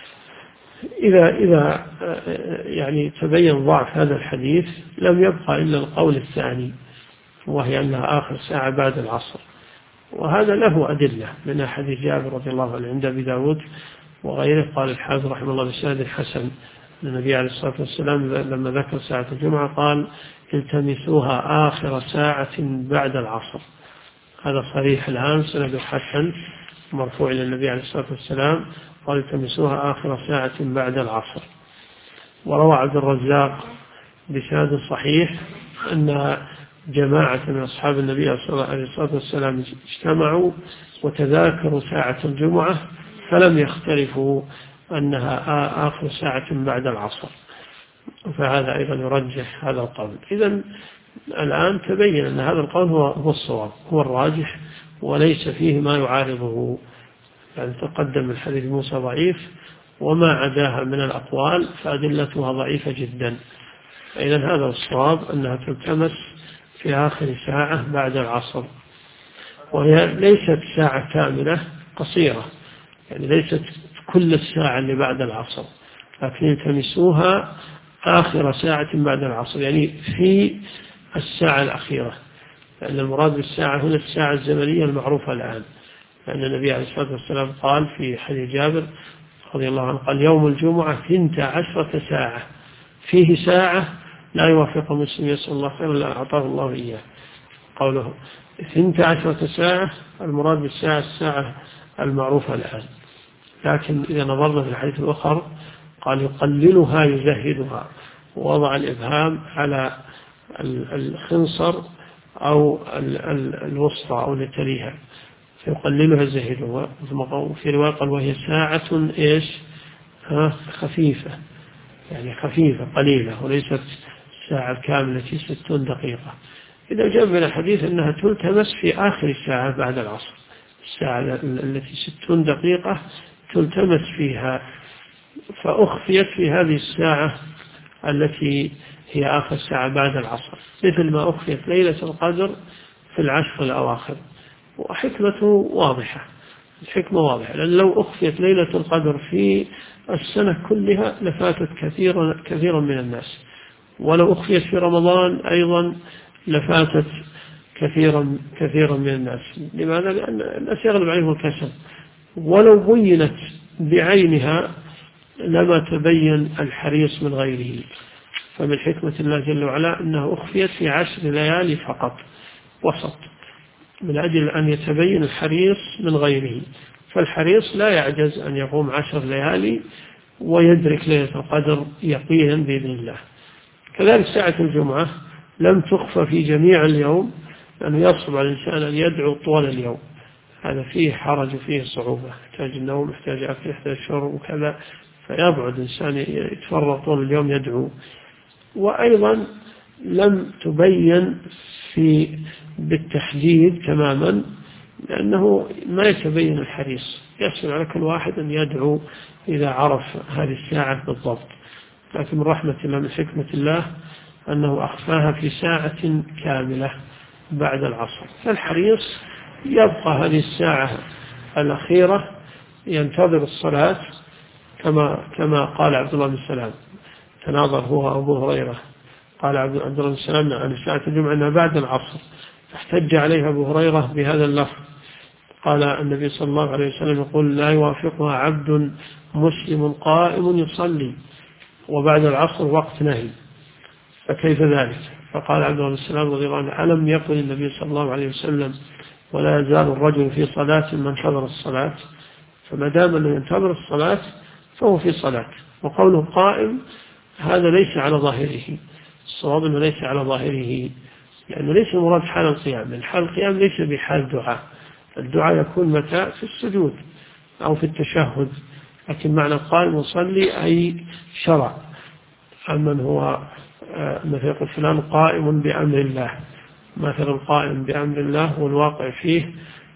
إذا يعني تبين ضعف هذا الحديث لم يبقى إلا القول الثاني، وهي أنها آخر ساعة بعد العصر، وهذا له أدلة من حديث جابر رضي الله عنه عند أبي داود وغيره. قال الحافظ رحمه الله بسند الحسن النبي عليه الصلاة والسلام لما ذكر ساعة الجمعة قال التمسوها آخر ساعة بعد العصر. هذا صريح الآن، سند الحسن مرفوع إلى النبي عليه الصلاة والسلام قال التمسوها آخر ساعة بعد العصر. وروى عبد الرزاق بسند صحيح أن جماعة من أصحاب النبي عليه الصلاة والسلام اجتمعوا وتذاكروا ساعة الجمعة فلم يختلفوا أنها آخر ساعة بعد العصر، فهذا أيضا يرجح هذا القول. إذن الآن تبين أن هذا القول هو الصواب، هو الراجح، وليس فيه ما يعارضه. يعني تقدم الحديث موسى ضعيف، وما عداها من الأقوال فأدلتها ضعيفة جدا. إذن هذا الصواب أنها تلتمس في آخر ساعة بعد العصر، وهي ليست ساعة كاملة قصيرة، يعني ليست كل الساعة اللي بعد العصر، لكن يلتمسوها آخر ساعة بعد العصر، يعني في الساعة الأخيرة، لأن المراد بالساعة هنا الساعة الزمنية المعروفة الآن، لأن النبي عليه الصلاة والسلام قال في حديث جابر رضي الله عنه قال يوم الجمعة 12 ساعة، فيه ساعة لا يوافق مسلم يسأل الله خير إلا أعطاه الله إياه. قوله 12 ساعة المراد بالساعة الساعة المعروفة الآن، لكن إذا نظرنا في الحديث الآخر قال يقللها يزهدها، ووضع الإبهام على الخنصر أو الوسطى أو التليها، فيقللها يزهدها. وفي رواية قال وهي ساعة إيش خفيفة، يعني خفيفة قليلة، وليست الساعة الكاملة 60 دقيقة. إذا جاء من الحديث أنها تلتمس في آخر الساعة بعد العصر، الساعة التي 60 دقيقة تلتمس فيها، فأخفيت في هذه الساعة التي هي آخر ساعة بعد العصر، مثل ما أخفيت ليلة القدر في العشر الأواخر. وحكمته واضحة، الحكمة واضحة، لأن لو أخفيت ليلة القدر في السنة كلها لفاتت كثيرا من الناس، ولو أخفيت في رمضان أيضا لفاتت كثيرا من الناس. لماذا؟ لأن الناس يغلب عليهم الكسل، ولو بينت بعينها لما تبين الحريص من غيره. فمن حكمة الله جل وعلا أنه أخفيت في 10 ليالي فقط وسط، من أجل أن يتبين الحريص من غيره. فالحريص لا يعجز أن يقوم 10 ليالي ويدرك ليلة القدر يقينا بإذن الله. كذلك ساعة الجمعة لم تخفى في جميع اليوم، لأنه يصعب على الإنسان أن يدعو طوال اليوم، هذا فيه حرج وفيه صعوبة، يحتاج النوم، يحتاج أكل، يحتاج شرب وكذا، فيبعد الإنسان يتفرغ طول اليوم يدعو. وأيضا لم تبين بالتحديد تماما، لأنه ما يتبين الحريص، يسهل على كل واحد أن يدعو إذا عرف هذه الساعة بالضبط. لكن من رحمة الله من حكمة الله أنه أخفاها في ساعة كاملة بعد العصر، فالحريص يبقى هذه الساعة الأخيرة ينتظر الصلاة، كما قال عبد الله بن سلام، تناظر هو أبو هريرة، قال عبد الله بن سلام عن ساعة الجمعة أنها بعد العصر، فاحتج عليها أبو هريرة بهذا اللفظ. قال النبي صلى الله عليه وسلم يقول لا يوافقها عبد مسلم قائم يصلي وبعد العصر وقت نهي، فكيف ذلك؟ فقال عبد الله بن سلام رضي الله عنه ألم يقل النبي صلى الله عليه وسلم ولا يزال الرجل في صلاة من انتظر الصلاة؟ فما دام أنه ينتظر الصلاة فهو في صلاة. وقوله قائم هذا ليس على ظاهره. الصواب أنه ليس على ظاهره، لأنه ليس المراد حال القيام. من حال القيام ليس بحال دعاء. الدعاء يكون متى؟ في السجود أو في التشهد. لكن معنى قائم يصلي أي شرع. أما من هو مثل يقول فلان قائم بأمر الله، مثل القائم بأمر الله والواقع فيه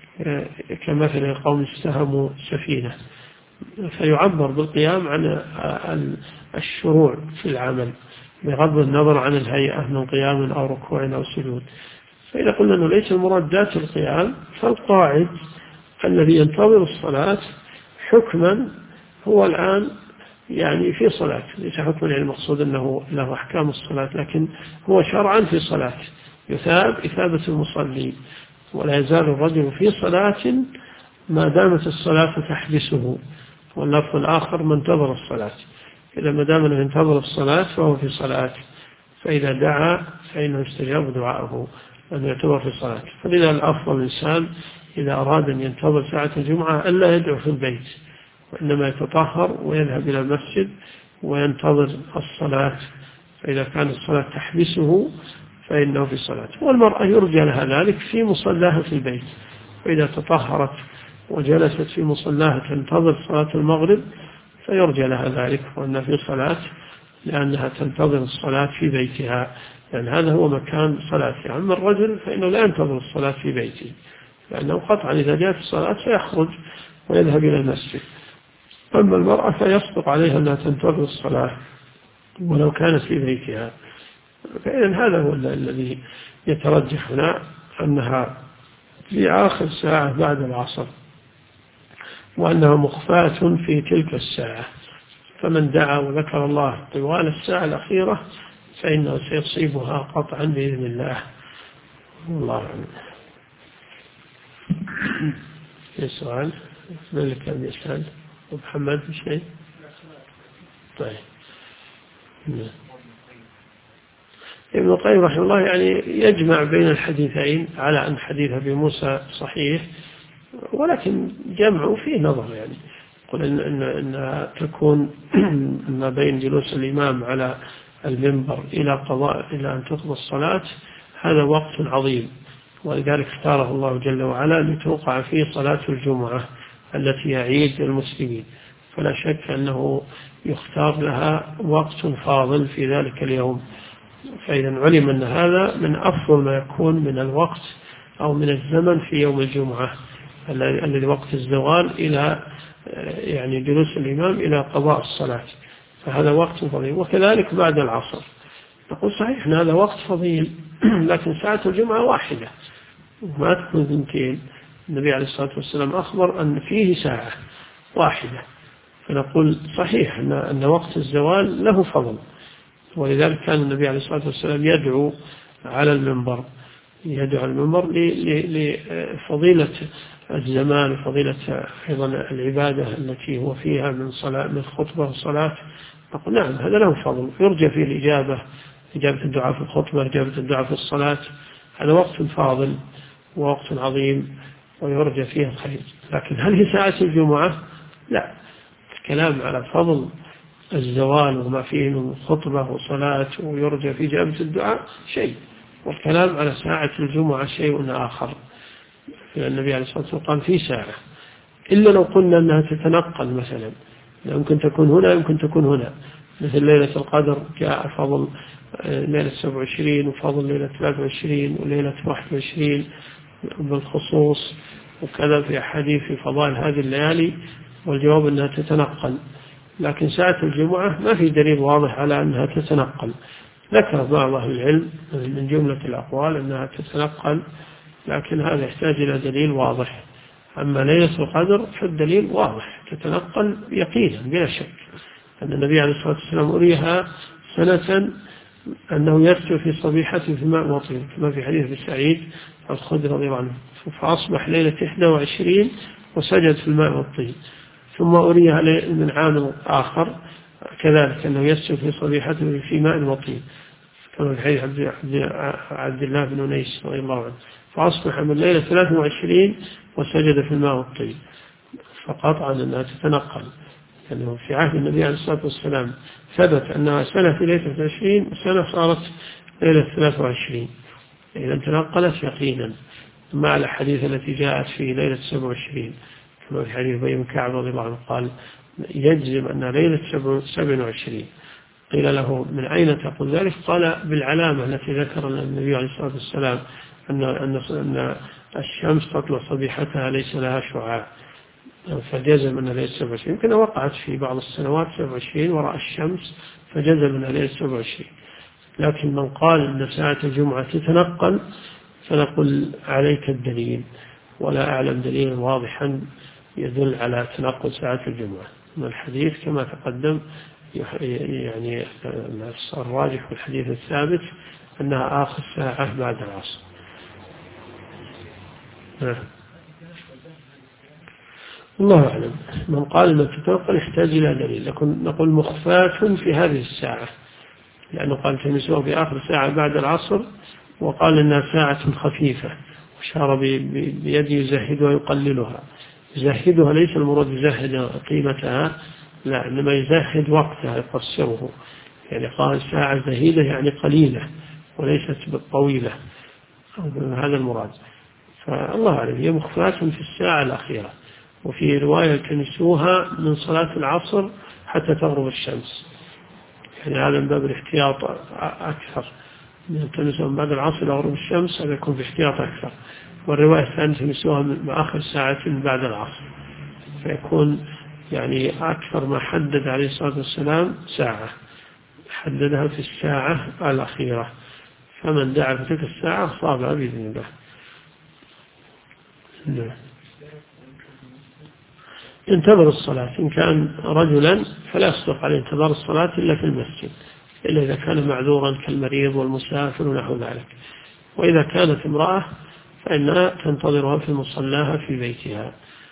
كمثل قوم استهموا سفينة، فيعبر بالقيام عن الشروع في العمل بغض النظر عن الهيئة من قيام أو ركوع أو سجود. فإذا قلنا أنه ليس المراد ذات القيام، فالقاعد الذي ينتظر الصلاة حكما هو الآن يعني في صلاة، ليس حكما يعني المقصود أنه له أحكام الصلاة، لكن هو شرعا في صلاة يثاب إثابة المصلي، ولا يزال الرجل في صلاة ما دامت الصلاة تحبسه. واللفظ الآخر من انتظر الصلاة، إذا ما دام ينتظر الصلاة فهو في صلاة، فإذا دعا فإنه يستجاب دعاءه أن يعتبر في صلاة. فلذا الأفضل الإنسان إذا أراد أن ينتظر ساعة الجمعة ألا يدعو في البيت، وإنما يتطهر ويذهب إلى المسجد وينتظر الصلاة، فإذا كانت الصلاة تحبسه فإنه في صلاة. والمرأة يرجى لها ذلك في مصلاها في البيت، وإذا تطهرت وجلست في مصلاها تنتظر صلاة المغرب فيرجى لها ذلك وأنها في صلاة، لأنها تنتظر الصلاة في بيتها، لأن هذا هو مكان صلاتها. أما الرجل فإنه لا ينتظر الصلاة في بيته، لأنه قطعا إذا جاءت الصلاة سيخرج ويذهب إلى المسجد. أما المرأة فيصدق عليها أنها تنتظر الصلاة ولو كانت في بيتها. فإذن هذا هو الذي يترجح هنا، أنها في آخر ساعة بعد العصر، وأنها مخفاة في تلك الساعة، فمن دعا وذكر الله طوال الساعة الأخيرة فإنه سيصيبها قطعا بإذن الله. والله أعلم. في سؤال من اللي كان يسأل؟ محمد بشيء؟ طيب. ابن القيم رحمه الله يعني يجمع بين الحديثين على أن حديث أبي موسى صحيح، ولكن جمعه فيه نظر. يعني يقول إن تكون ما بين جلوس الإمام على المنبر إلى أن تقضى الصلاة هذا وقت عظيم، ولذلك اختاره الله جل وعلا لتوقع فيه صلاة الجمعة التي يعيد المسلمين، فلا شك أنه يختار لها وقت فاضل في ذلك اليوم. فإذا علم أن هذا من أفضل ما يكون من الوقت أو من الزمن في يوم الجمعة الذي وقت الزوال إلى يعني جلوس الإمام إلى قضاء الصلاة، فهذا وقت فضيل. وكذلك بعد العصر نقول صحيح أن هذا وقت فضيل، لكن ساعة الجمعة واحدة وما تكون ثنتين. النبي عليه الصلاة والسلام أخبر أن فيه ساعة واحدة، فنقول صحيح أن وقت الزوال له فضل، ولذلك كان النبي عليه الصلاة والسلام يدعو على المنبر لفضيلة الزمان وفضيلة أيضا العبادة التي هو فيها من صلاة من خطبة وصلاة. نقول نعم هذا له فضل، يرجى فيه إجابة الدعاء في الخطبة، إجابة الدعاء في الصلاة، هذا وقت فاضل ووقت عظيم ويرجى فيه الخير. لكن هل هي ساعة الجمعة؟ لا، الكلام على فضل الزوال وما فيه من خطبة وصلاة ويرجى في إجابة الدعاء شيء، والكلام على ساعة الجمعة شيء آخر. النبي عليه الصلاة والسلام قال في ساعة، إلا لو قلنا أنها تتنقل، مثلا يمكن تكون هنا يمكن تكون هنا، مثل ليلة القدر جاء فضل ليلة 27 وفضل ليلة 23 وليلة 21 بالخصوص، وكذا في أحاديث في فضائل هذه الليالي، والجواب أنها تتنقل. لكن ساعة الجمعة ما في دليل واضح على أنها تتنقل. ذكر بعض أهل العلم من جملة الأقوال أنها تتنقل، لكن هذا يحتاج إلى دليل واضح. أما ليلة القدر فالدليل واضح، تتنقل يقينا بلا شك، أن النبي عليه الصلاة والسلام أريها سنة أنه يرتو في صبيحته في ماء وطين، كما في حديث ابن سعيد الخدري رضي الله عنه، فأصبح ليلة 21 وسجد في الماء والطين. ثم أريها من عام آخر كذلك أنه يسجد في صبيحته في ماء وطين، كما في حديث عبد الله بن أنيس رضي الله عنه، فأصبح من ليلة 23 وسجد في الماء والطين، فقطعا أنها تتنقل. لأنه في عهد النبي عليه الصلاة والسلام ثبت أنها سنة في ليلة 20 سنة صارت ليلة 23، إذا تنقلت يقينا مع الحديث التي جاءت في ليلة 27 كما في حديث أبي بن كعب رضي الله عنه قال يجزم أن ليلة 27. قيل له من أين تقول ذلك؟ قال بالعلامة التي ذكر النبي عليه الصلاة والسلام أن الشمس تطلع صبيحتها ليس لها شعاع، فجزم أن ليلة 27. يمكن وقعت في بعض السنوات 27 وراء الشمس فجزم أن ليلة 27. لكن من قال أن ساعة الجمعة تتنقل فنقول عليك الدليل، ولا أعلم دليلا واضحا يدل على تنقل ساعة الجمعة. من الحديث كما تقدم يعني الراجح والحديث الثابت أنها آخر ساعة بعد العصر. الله أعلم. من قال أن تتنقل يحتاج إلى دليل، لكن نقول مخفاة في هذه الساعة، لأنه قال تمسوه في آخر ساعة بعد العصر، وقال إنها ساعة خفيفة، وشار بيده يزهدها ويقللها. يزهدها ليس المراد يزهد قيمتها، لا، إنما يزهد وقتها يقصره، يعني قال ساعة زهيدة يعني قليلة وليست بالطويلة، هذا المراد. فالله أعلم هي مخفاة في الساعة الأخيرة. وفي رواية تمسوها من صلاة العصر حتى تغرب الشمس، يعني هذا من باب الاحتياط أكثر من تمسوها من بعد العصر إلى غروب الشمس، هذا يكون في احتياط أكثر. والرواية الثانية تمسوها من آخر ساعة بعد العصر، فيكون يعني أكثر ما حدد عليه الصلاة والسلام ساعة، حددها في الساعة الأخيرة، فمن دعا في تلك الساعة صابها بإذن الله. انتظر الصلاة، إن كان رجلا فلا يصدق عليه انتظار الصلاة إلا في المسجد، إلا إذا كان معذورا كالمريض والمسافر ونحو ذلك. وإذا كانت امرأة فإنها تنتظرها في مصلاها في بيتها.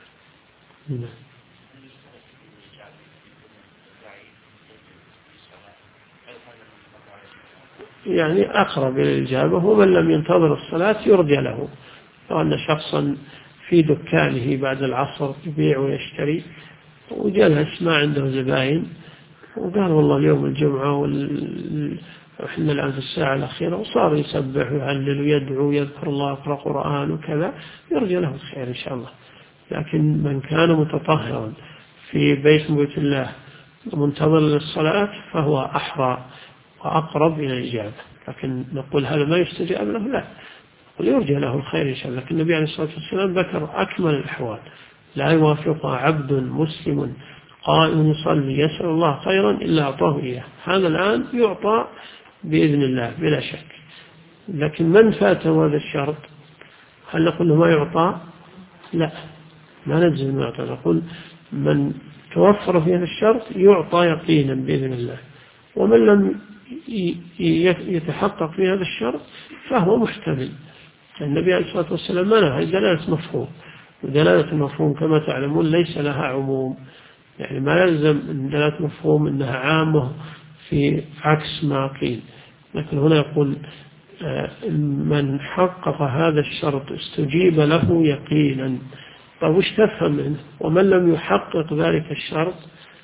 يعني أقرب للإجابة. ومن لم ينتظر الصلاة يرجى له، لو أن شخصا في دكانه بعد العصر يبيع ويشتري وجلس ما عنده زباين وقال والله اليوم الجمعة وإحنا الآن في الساعة الأخيرة، وصار يسبح ويهلل ويدعو ويذكر الله ويقرأ قرآن وكذا، يرجى له الخير إن شاء الله. لكن من كان متطهرا في بيت الله منتظر للصلاة فهو أحرى وأقرب إلى الإجابة. لكن نقول هذا ما يستجاب له، لا، ويرجى له الخير إن شاء الله. لكن النبي عليه الصلاة والسلام ذكر أكمل الأحوال: لا يوافقها عبد مسلم قائم يصلي يسأل الله خيرا إلا أعطاه إياه. هذا الآن يعطى بإذن الله بلا شك. لكن من فاته هذا الشرط هل نقول له ما يعطى؟ لا، ما نجزم ما يعطى. نقول من توفر في هذا الشرط يعطى يقينا بإذن الله، ومن لم يتحقق في هذا الشرط فهو محتمل. النبي عليه الصلاة والسلام منع دلالة مفهوم، ودلالة المفهوم كما تعلمون ليس لها عموم، يعني ما يلزم من دلالة مفهوم أنها عامة في عكس ما قيل. لكن هنا يقول من حقق هذا الشرط استجيب له يقينا. طيب وش تفهم منه؟ ومن لم يحقق ذلك الشرط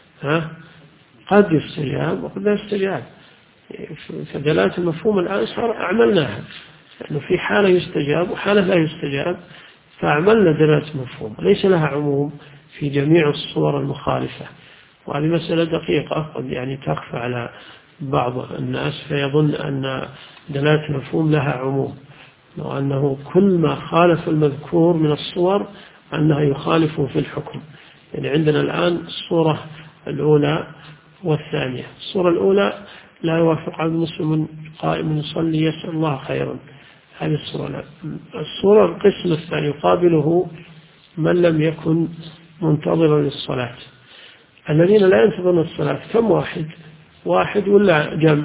قد يستجاب وقد لا يستجاب. فدلالة المفهوم الآن صار أعملناها، لأنه في حالة يستجاب وحالة لا يستجاب، فأعملنا دلالة المفهوم، ليس لها عموم في جميع الصور المخالفة. وهذه مسألة دقيقة قد يعني تخفى على بعض الناس فيظن أن دلالة المفهوم لها عموم، وأنه كل ما خالف المذكور من الصور أنها يخالفه في الحكم. يعني عندنا الآن الصورة الأولى والثانية. الصورة الأولى: لا يوافق عبد مسلم قائم يصلي يسأل الله خيرا، هذه الصورة. الصورة القسم الثاني يقابله من لم يكن منتظرا للصلاة. الذين لا ينتظرون الصلاة كم واحد ولا جمع؟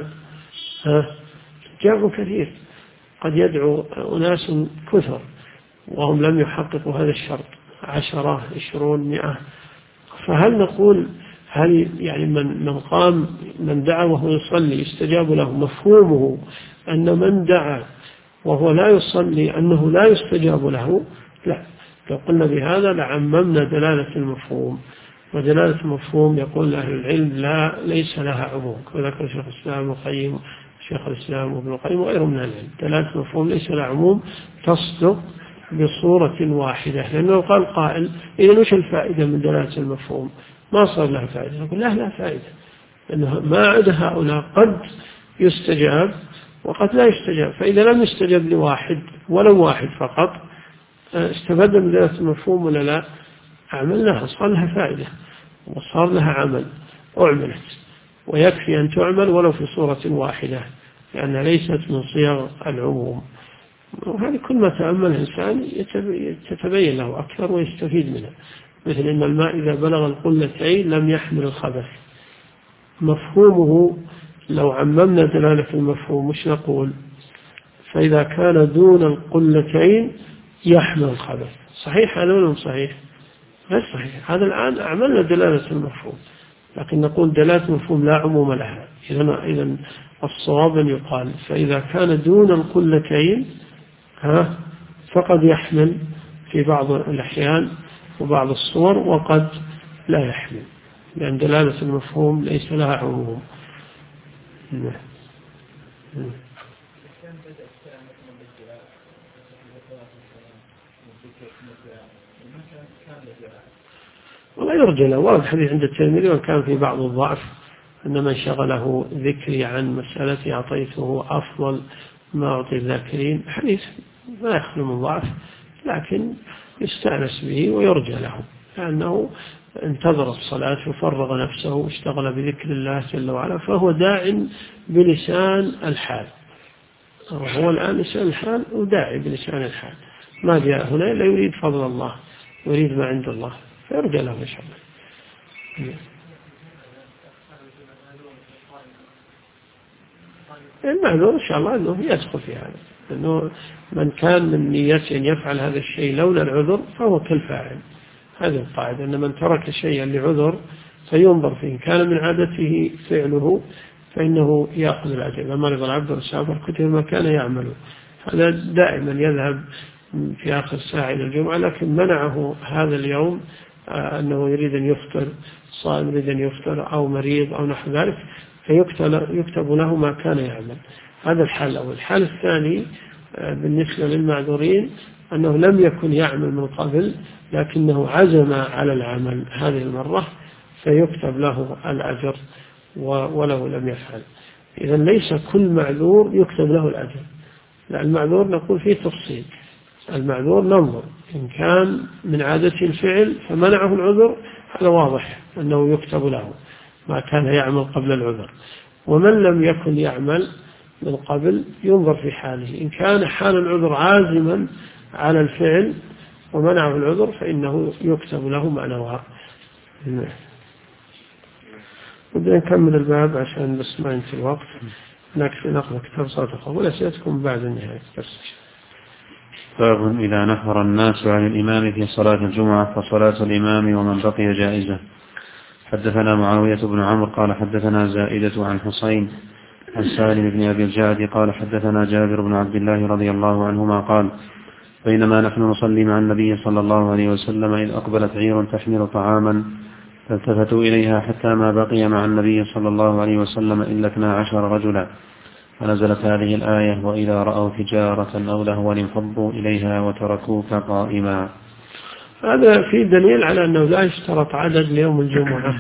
جمع كثير، قد يدعو أناس كثر وهم لم يحققوا هذا الشرط، 10 20 100. فهل نقول هل يعني من قام من دعا وهو يصلي يستجاب له مفهومه أن من دعا وهو لا يصلي أنه لا يستجاب له؟ لا، لو قلنا بهذا لعممنا دلالة المفهوم. ودلالة المفهوم يقول أهل العلم ليس لها عموم، وذكر شيخ الإسلام وقيم شيخ الإسلام وابن القيم وغيرهم من العلم. دلالة المفهوم ليس لها عموم، تصدق بصورة واحدة. لأنه قال قائل إذا وش الفائدة من دلالة المفهوم؟ ما صار لها فائدة. نقول لا فائدة، لأنه ما عدا هؤلاء قد يستجاب وقد لا يستجاب. فإذا لم يستجاب لواحد ولو واحد فقط استفاد من دلالة المفهوم ولا لا؟ عملناها، صار لها فائدة وصار لها عمل أعملت، ويكفي أن تعمل ولو في صورة واحدة، لأنها ليست من صيغ العموم. وهذا كل ما تأمل الإنسان يتبين له أكثر ويستفيد منه. مثل إن الماء إذا بلغ القلتين لم يحمل الخبث، مفهومه لو عممنا دلالة المفهوم مش نقول؟ فإذا كان دون القلتين يحمل الخبث. صحيح هذا ولا صحيح؟ غير صحيح. هذا الآن عملنا دلالة المفهوم، لكن نقول دلالة المفهوم لا عموم لها. إذن الصواب أن يقال فإذا كان دون القلتين فقد يحمل في بعض الأحيان وبعض الصور، وقد لا يحمل، لأن دلالة المفهوم ليس لها عموم. ولا يرجى له. ورد حديث عند الترمذي وكان في بعض الضعف أن من شغله ذكري عن مسألتي أعطيته أفضل ما أعطي الذاكرين. حديث ما يخلو من ضعف، لكن يستأنس به ويرجى له، لأنه انتظر الصلاة وفرغ نفسه واشتغل بذكر الله جل وعلا، فهو داع بلسان الحال. هو الآن لسان الحال وداعي بلسان الحال، ما جاء هنا إلا يريد فضل الله ويريد ما عند الله، فيرجى له إن شاء الله. المعذور إن شاء الله أنه يدخل في هذا، أنه من كان من نيته أن يفعل هذا الشيء لولا العذر فهو كالفاعل. هذه القاعدة، أن من ترك شيئا لعذر فينظر فيه، كان من عادته فعله فإنه يأخذ الأجر. لما مرض العبد والسافر كتب ما كان يعمله. هذا دائما يذهب في آخر ساعة إلى الجمعة، لكن منعه هذا اليوم أنه يريد أن يفطر، صائم يريد أن يفطر أو مريض أو نحو ذلك، فيكتب له ما كان يعمل. هذا الحال الأول. الحال الثاني بالنسبة للمعذورين أنه لم يكن يعمل من قبل لكنه عزم على العمل هذه المرة، فيكتب له الأجر ولو لم يفعل. إذا ليس كل معذور يكتب له الأجر، لا، المعذور نقول فيه تفصيل. المعذور ننظر إن كان من عادته الفعل فمنعه العذر، هذا واضح أنه يكتب له ما كان يعمل قبل العذر. ومن لم يكن يعمل من قبل ينظر في حاله، إن كان حال العذر عازما على الفعل ومنعه العذر فإنه يكتب له ما نوى. بدنا نكمل الباب عشان بس ما ينتهي الوقت، نكفي نقرأ كتاب صلاة الخوف والأسئلتكم بعد النهاية. باب إذا نفر الناس عن الإمام في صلاة الجمعة فصلاة الإمام ومن بقي جائزة. حدثنا معاوية بن عمرو قال حدثنا زائدة عن حسين عن سالم بن أبي الجعد قال حدثنا جابر بن عبد الله رضي الله عنهما قال بينما نحن نصلي مع النبي صلى الله عليه وسلم إذ أقبلت عير تحمل طعاما فالتفتوا إليها حتى ما بقي مع النبي صلى الله عليه وسلم إلا 12 رجلا، فنزلت هذه الآية وإذا رأوا تجارة أو لهوا انفضوا إليها وتركوك قائما. هذا في دليل على أنه لا يشترط عدد ليوم الجمعة،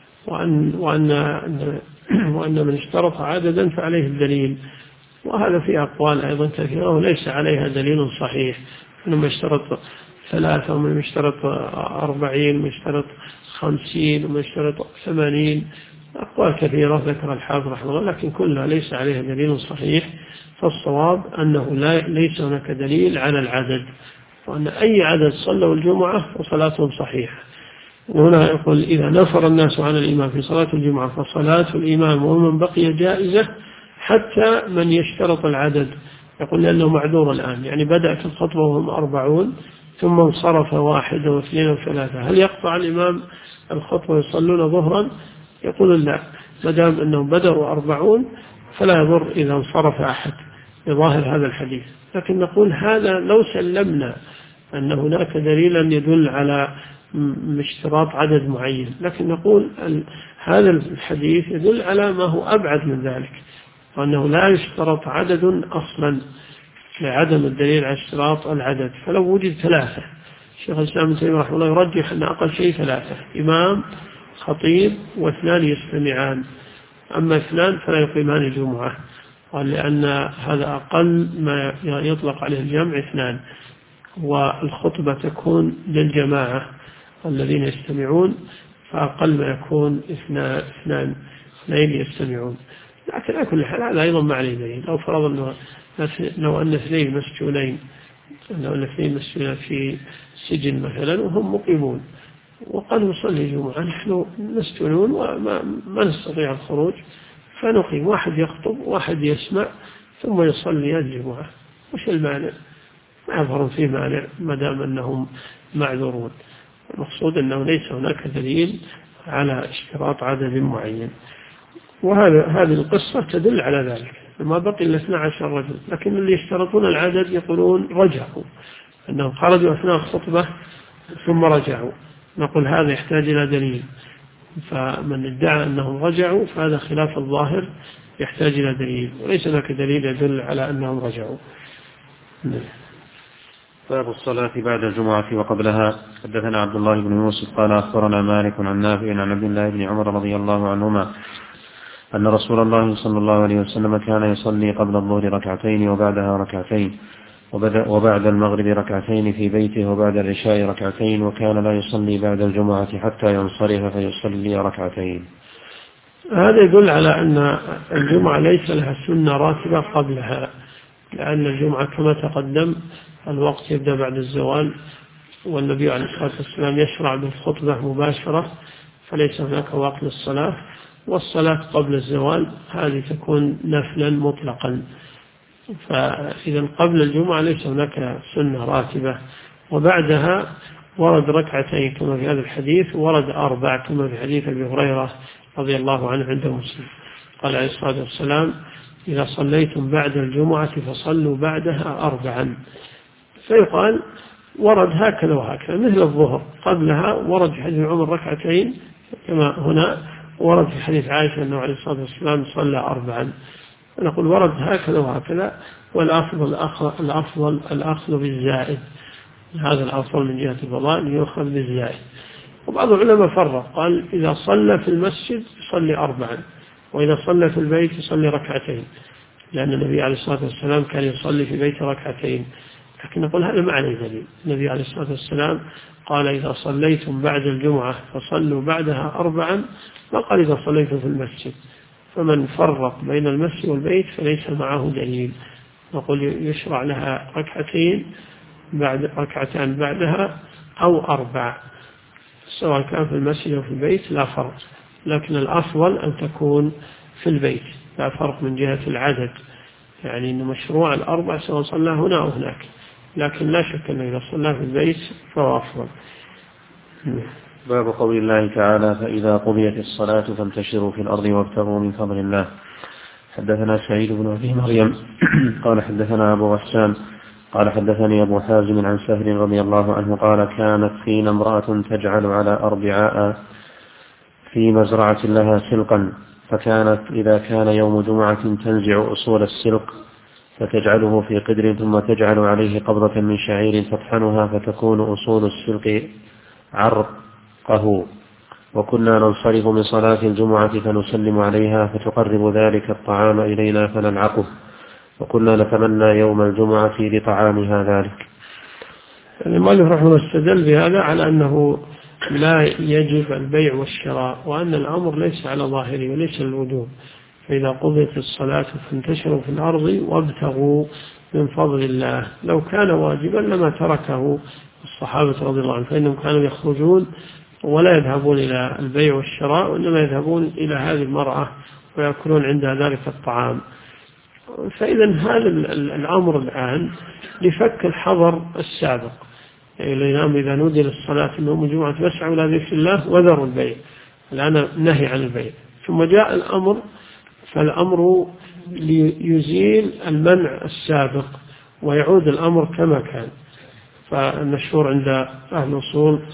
وأن من اشترط عددا فعليه الدليل. وهذا في أقوال أيضا كثيرة وليس عليها دليل صحيح، إنه يشترط 3 ومن يشترط 40 ومن يشترط 50 ومن يشترط 80، أقوال كثيرة ذكر الحافظ رحمه الله، لكن كلها ليس عليها دليل صحيح. فالصواب أنه ليس هناك دليل على العدد، وأن أي عدد صلوا الجمعة وصلاتهم صحيحة. وهنا يقول إذا نفر الناس عن الإمام في صلاة الجمعة فصلاة الإمام ومن بقي جائزة، حتى من يشترط العدد. يقول لأنه معذور الآن، يعني بدأت الخطبة وهم 40 ثم انصرف 1 و2 و3، هل يقطع الإمام الخطبة ويصلون ظهرا؟ يقول لا، مدام أنهم بدأوا 40 فلا يضر إذا انصرف أحد بظاهر هذا الحديث. لكن نقول هذا لو سلمنا أن هناك دليلا يدل على اشتراط عدد معين، لكن نقول هذا الحديث يدل على ما هو أبعد من ذلك، وأنه لا يشترط عدد أصلا لعدم الدليل على اشتراط العدد. فلو وجد ثلاثة، الشيخ الإسلام ابن تيمية رحمه الله يرجح أن أقل شيء ثلاثة، إمام خطيب واثنان يستمعان، أما اثنان فلا يقيمان الجمعة، قال لأن هذا أقل ما يطلق عليه الجمع اثنان، والخطبة تكون للجماعة الذين يستمعون، فأقل ما يكون اثنين يستمعون. لكن على كل حال هذا أيضا ما عليه دليل. لو فرض لو أن اثنين مسجونين في سجن مثلا وهم مقيمون وقالوا نصلي جمعة، نحن مسجونون وما نستطيع الخروج، فنقيم، واحد يخطب واحد يسمع ثم يصلي الجمعة، وش المانع؟ ما يظهر فيه مانع ما دام أنهم معذورون. المقصود أنه ليس هناك دليل على اشتراط عدد معين، هذه القصة تدل على ذلك. ما بقي إلا 12 رجل، لكن اللي يشترطون العدد يقولون رجعوا، أنهم خرجوا أثناء الخطبة ثم رجعوا، نقول هذا يحتاج إلى دليل، فمن ادعى أنهم رجعوا فهذا خلاف الظاهر يحتاج إلى دليل، وليس هناك دليل يدل على أنهم رجعوا. باب الصلاة بعد الجمعة وقبلها. حدثنا عبد الله بن يوسف قال أخبرنا مالك عن نافع عن عبد الله بن عمر رضي الله عنهما أن رسول الله صلى الله عليه وسلم كان يصلي قبل الظهر ركعتين وبعدها ركعتين، وبعد المغرب ركعتين في بيته، وبعد العشاء ركعتين، وكان لا يصلي بعد الجمعة حتى ينصرف فيصلي ركعتين. هذا يدل على أن الجمعة ليس لها سنة راتبة قبلها، لأن الجمعة كما تقدم الوقت يبدأ بعد الزوال، والنبي عليه الصلاة والسلام يشرع بالخطبة مباشرة، فليس هناك وقت للصلاة، والصلاة قبل الزوال هذه تكون نفلا مطلقا. فإذا قبل الجمعة ليس هناك سنة راتبة، وبعدها ورد ركعتين كما في هذا الحديث، ورد 4 كما في حديث أبي هريرة رضي الله عنه عند مسلم، قال عليه الصلاة والسلام إذا صليتم بعد الجمعة فصلوا بعدها 4. فيقال ورد هكذا وهكذا، مثل الظهر قبلها ورد في حديث عمر ركعتين كما هنا، ورد في حديث عائشة أنه عليه الصلاة والسلام صلى 4. نقول ورد هكذا وهكذا، والأفضل الأخذ بالزائد، هذا الأفضل من جهة الفضائل يؤخذ بالزائد. وبعض العلماء فرق، قال إذا صلى في المسجد يصلي 4، وإذا صلى في البيت يصلي ركعتين، لأن النبي عليه الصلاة والسلام كان يصلي في بيت ركعتين. لكن نقول هذا ما عليه دليل، النبي عليه الصلاة والسلام قال إذا صليتم بعد الجمعة فصلوا بعدها 4، ما قال إذا صليتم في المسجد. فمن فرق بين المسجد والبيت فليس معه دليل، نقول يشرع لها ركعتان بعدها أو 4، سواء كان في المسجد أو في البيت لا فرق، لكن الأفضل أن تكون في البيت، لا فرق من جهة العدد، يعني أنه مشروع 4 سواء صلى هنا أو هناك، لكن لا شك أنه إذا صلى في البيت فهو أفضل. باب قول الله تعالى فإذا قضيت الصلاة فانتشروا في الأرض وابتغوا من فضل الله. حدثنا سعيد بن أبي مريم قال حدثنا أبو غسان قال حدثني أبو حازم عن سهل رضي الله عنه قال كانت فينا امرأة تجعل على أربعاء في مزرعة لها سلقا، فكانت إذا كان يوم جمعة تنزع أصول السلق فتجعله في قدر، ثم تجعل عليه قبضة من شعير تطحنها فتكون أصول السلق عرقه، وكنا ننصرف من صلاة الجمعة فنسلم عليها فتقرب ذلك الطعام إلينا فنلعقه، وكنا نتمنى يوم الجمعة لطعامها ذلك. المؤلف رحمه الله استدل بهذا على أنه لا يجب البيع والشراء، وأن الأمر ليس على ظاهره وليس الوجوب، فإذا قضيت الصلاة فانتشروا في الأرض وابتغوا من فضل الله. لو كان واجبا لما تركه الصحابة رضي الله عنهم، فإنهم كانوا يخرجون ولا يذهبون إلى البيع والشراء، وإنما يذهبون إلى هذه المرأة ويأكلون عندها ذلك الطعام. فإذا هذا الأمر الآن لفك الحظر السابق، يعني إذا نودي للصلاة يوم الجمعة فاسعوا إلى ذكر الله وذروا البيع، الآن نهي عن البيع، ثم جاء الأمر، فالأمر ليزيل المنع السابق ويعود الأمر كما كان. فالمشهور عند أهل الأصول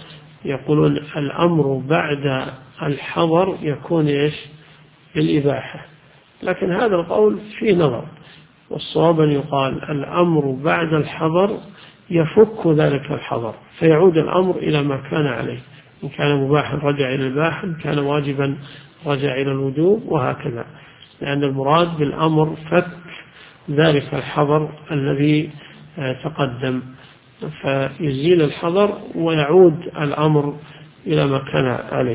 يقولون الأمر بعد الحظر يكون إيش؟ بالإباحة، لكن هذا القول فيه نظر، والصواب أن يقال الأمر بعد الحظر يفك ذلك الحظر، فيعود الأمر إلى ما كان عليه، إن كان مباحا رجع إلى الإباحة، إن كان واجبا رجع إلى الوجوب، وهكذا، لأن المراد بالأمر فك ذلك الحظر الذي تقدم، فيزيل الحظر ويعود الأمر إلى ما كان عليه.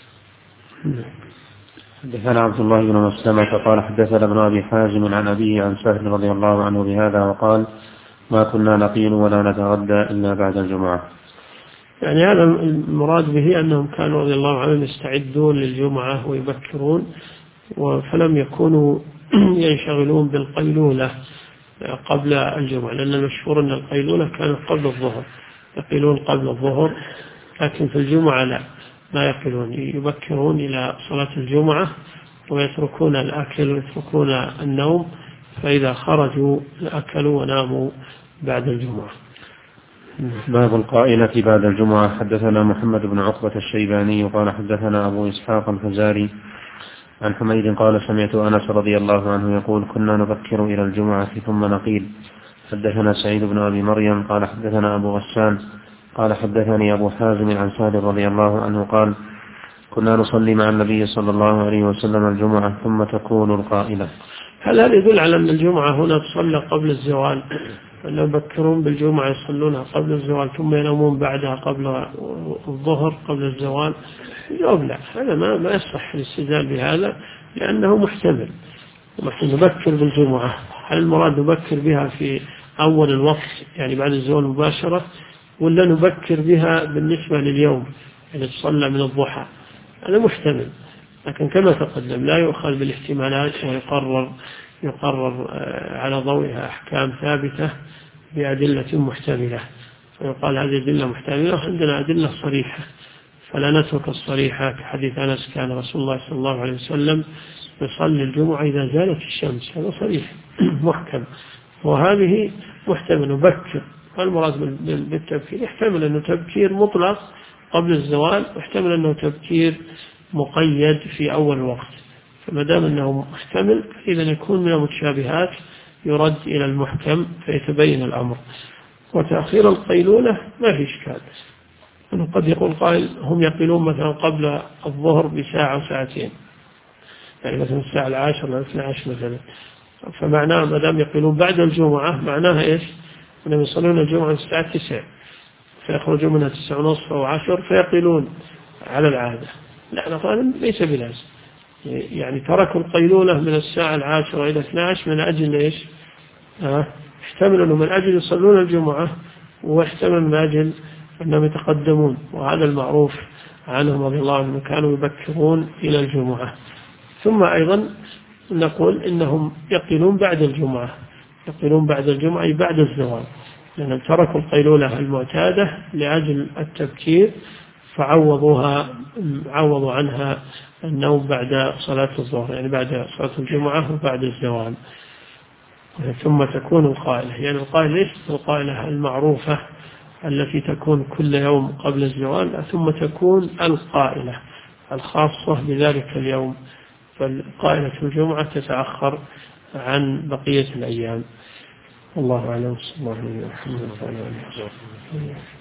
حدثنا عبد الله بن مسلمة قال حدثنا ابن أبي حازم عن أبيه عن سهل رضي الله عنه بهذا وقال ما كنا نقيل ولا نتغدى إلا بعد الجمعة. يعني هذا المراد به أنهم كانوا رضي الله عنهم يستعدون للجمعة ويبكرون، فلم يكونوا ينشغلون بالقيلولة قبل الجمعة، لأن المشهور أن القيلولة كانت قبل الظهر، يقيلون قبل الظهر، لكن في الجمعة لا، ما يقيلون، يبكرون إلى صلاة الجمعة ويتركون الأكل ويتركون النوم، فإذا خرجوا أكلوا وناموا بعد الجمعة. باب القائلة بعد الجمعة. حدثنا محمد بن عقبة الشيباني قال حدثنا أبو إسحاق الفزاري عن حميد قال سمعت أنس رضي الله عنه يقول كنا نبكر إلى الجمعة ثم نقيل. حدثنا سعيد بن أبي مريم قال حدثنا أبو غسان قال حدثني أبو حازم عن سهل رضي الله عنه قال كنا نصلي مع النبي صلى الله عليه وسلم الجمعة ثم تكون القائلة. هل هذا يدل على أن الجمعة هنا تصلى قبل الزوال، أن يبكرون بالجمعة يصلونها قبل الزوال ثم ينامون بعدها قبل الظهر قبل الزوال؟ جواب لا، هذا ما يصح الاستدلال بهذا، لأنه محتمل. نحن نبكر بالجمعة، هل المراد نبكر بها في أول الوقت يعني بعد الزوال مباشرة، ولا نبكر بها بالنسبة لليوم يعني تصلى من الضحى؟ هذا محتمل، لكن كما تقدم لا يؤخذ بالاحتمالات ويقرر على ضوئها أحكام ثابتة بأدلة محتملة، فيقال هذه أدلة محتملة، عندنا أدلة صريحة فلا نترك الصريحة، كحديث أنس كان رسول الله صلى الله عليه وسلم يصلي الجمعة إذا زالت الشمس، هذا صريح محكم، وهذه محتمل نبكر. والمراد بالتبكير يحتمل أنه تبكير مطلق قبل الزوال، ويحتمل أنه تبكير مقيد في أول وقت، فما دام أنه محتمل إذا يكون من المتشابهات يرد إلى المحكم فيتبين الأمر. وتأخير القيلولة ما في إشكال، أنه قد يقول قائل هم يقيلون مثلا قبل الظهر بساعة أو ساعتين، يعني مثلا الساعة 10 أو 12 مثلا، فمعناه ما دام يقيلون بعد الجمعة معناها إيش؟ أنهم يصلون الجمعة الساعة 9 فيخرجون منها 9:30 أو 10 فيقيلون على العادة. لا، نقول ليس بلازم، يعني تركوا القيلولة من الساعة 10 إلى 12 من أجل إيش؟ احتمل أنه من أجل يصلون الجمعة، واحتمل من أجل أنهم يتقدمون، وهذا المعروف عنهم رضي الله عنهم كانوا يبكرون إلى الجمعة. ثم أيضا نقول إنهم يقيلون بعد الجمعة، يقيلون بعد الجمعة أي بعد الزوال، لأنهم تركوا القيلولة المعتادة لأجل التبكير عوضوا عنها النوم بعد صلاة الظهر، يعني بعد صلاة الجمعة وبعد الزوال. ثم تكون القائلة، يعني القائلة ليست القائلة المعروفة التي تكون كل يوم قبل الزوال، ثم تكون القائلة الخاصة بذلك اليوم، فالقائلة الجمعة تتأخر عن بقية الأيام. الله أعلم. صلى الله عليه وسلم.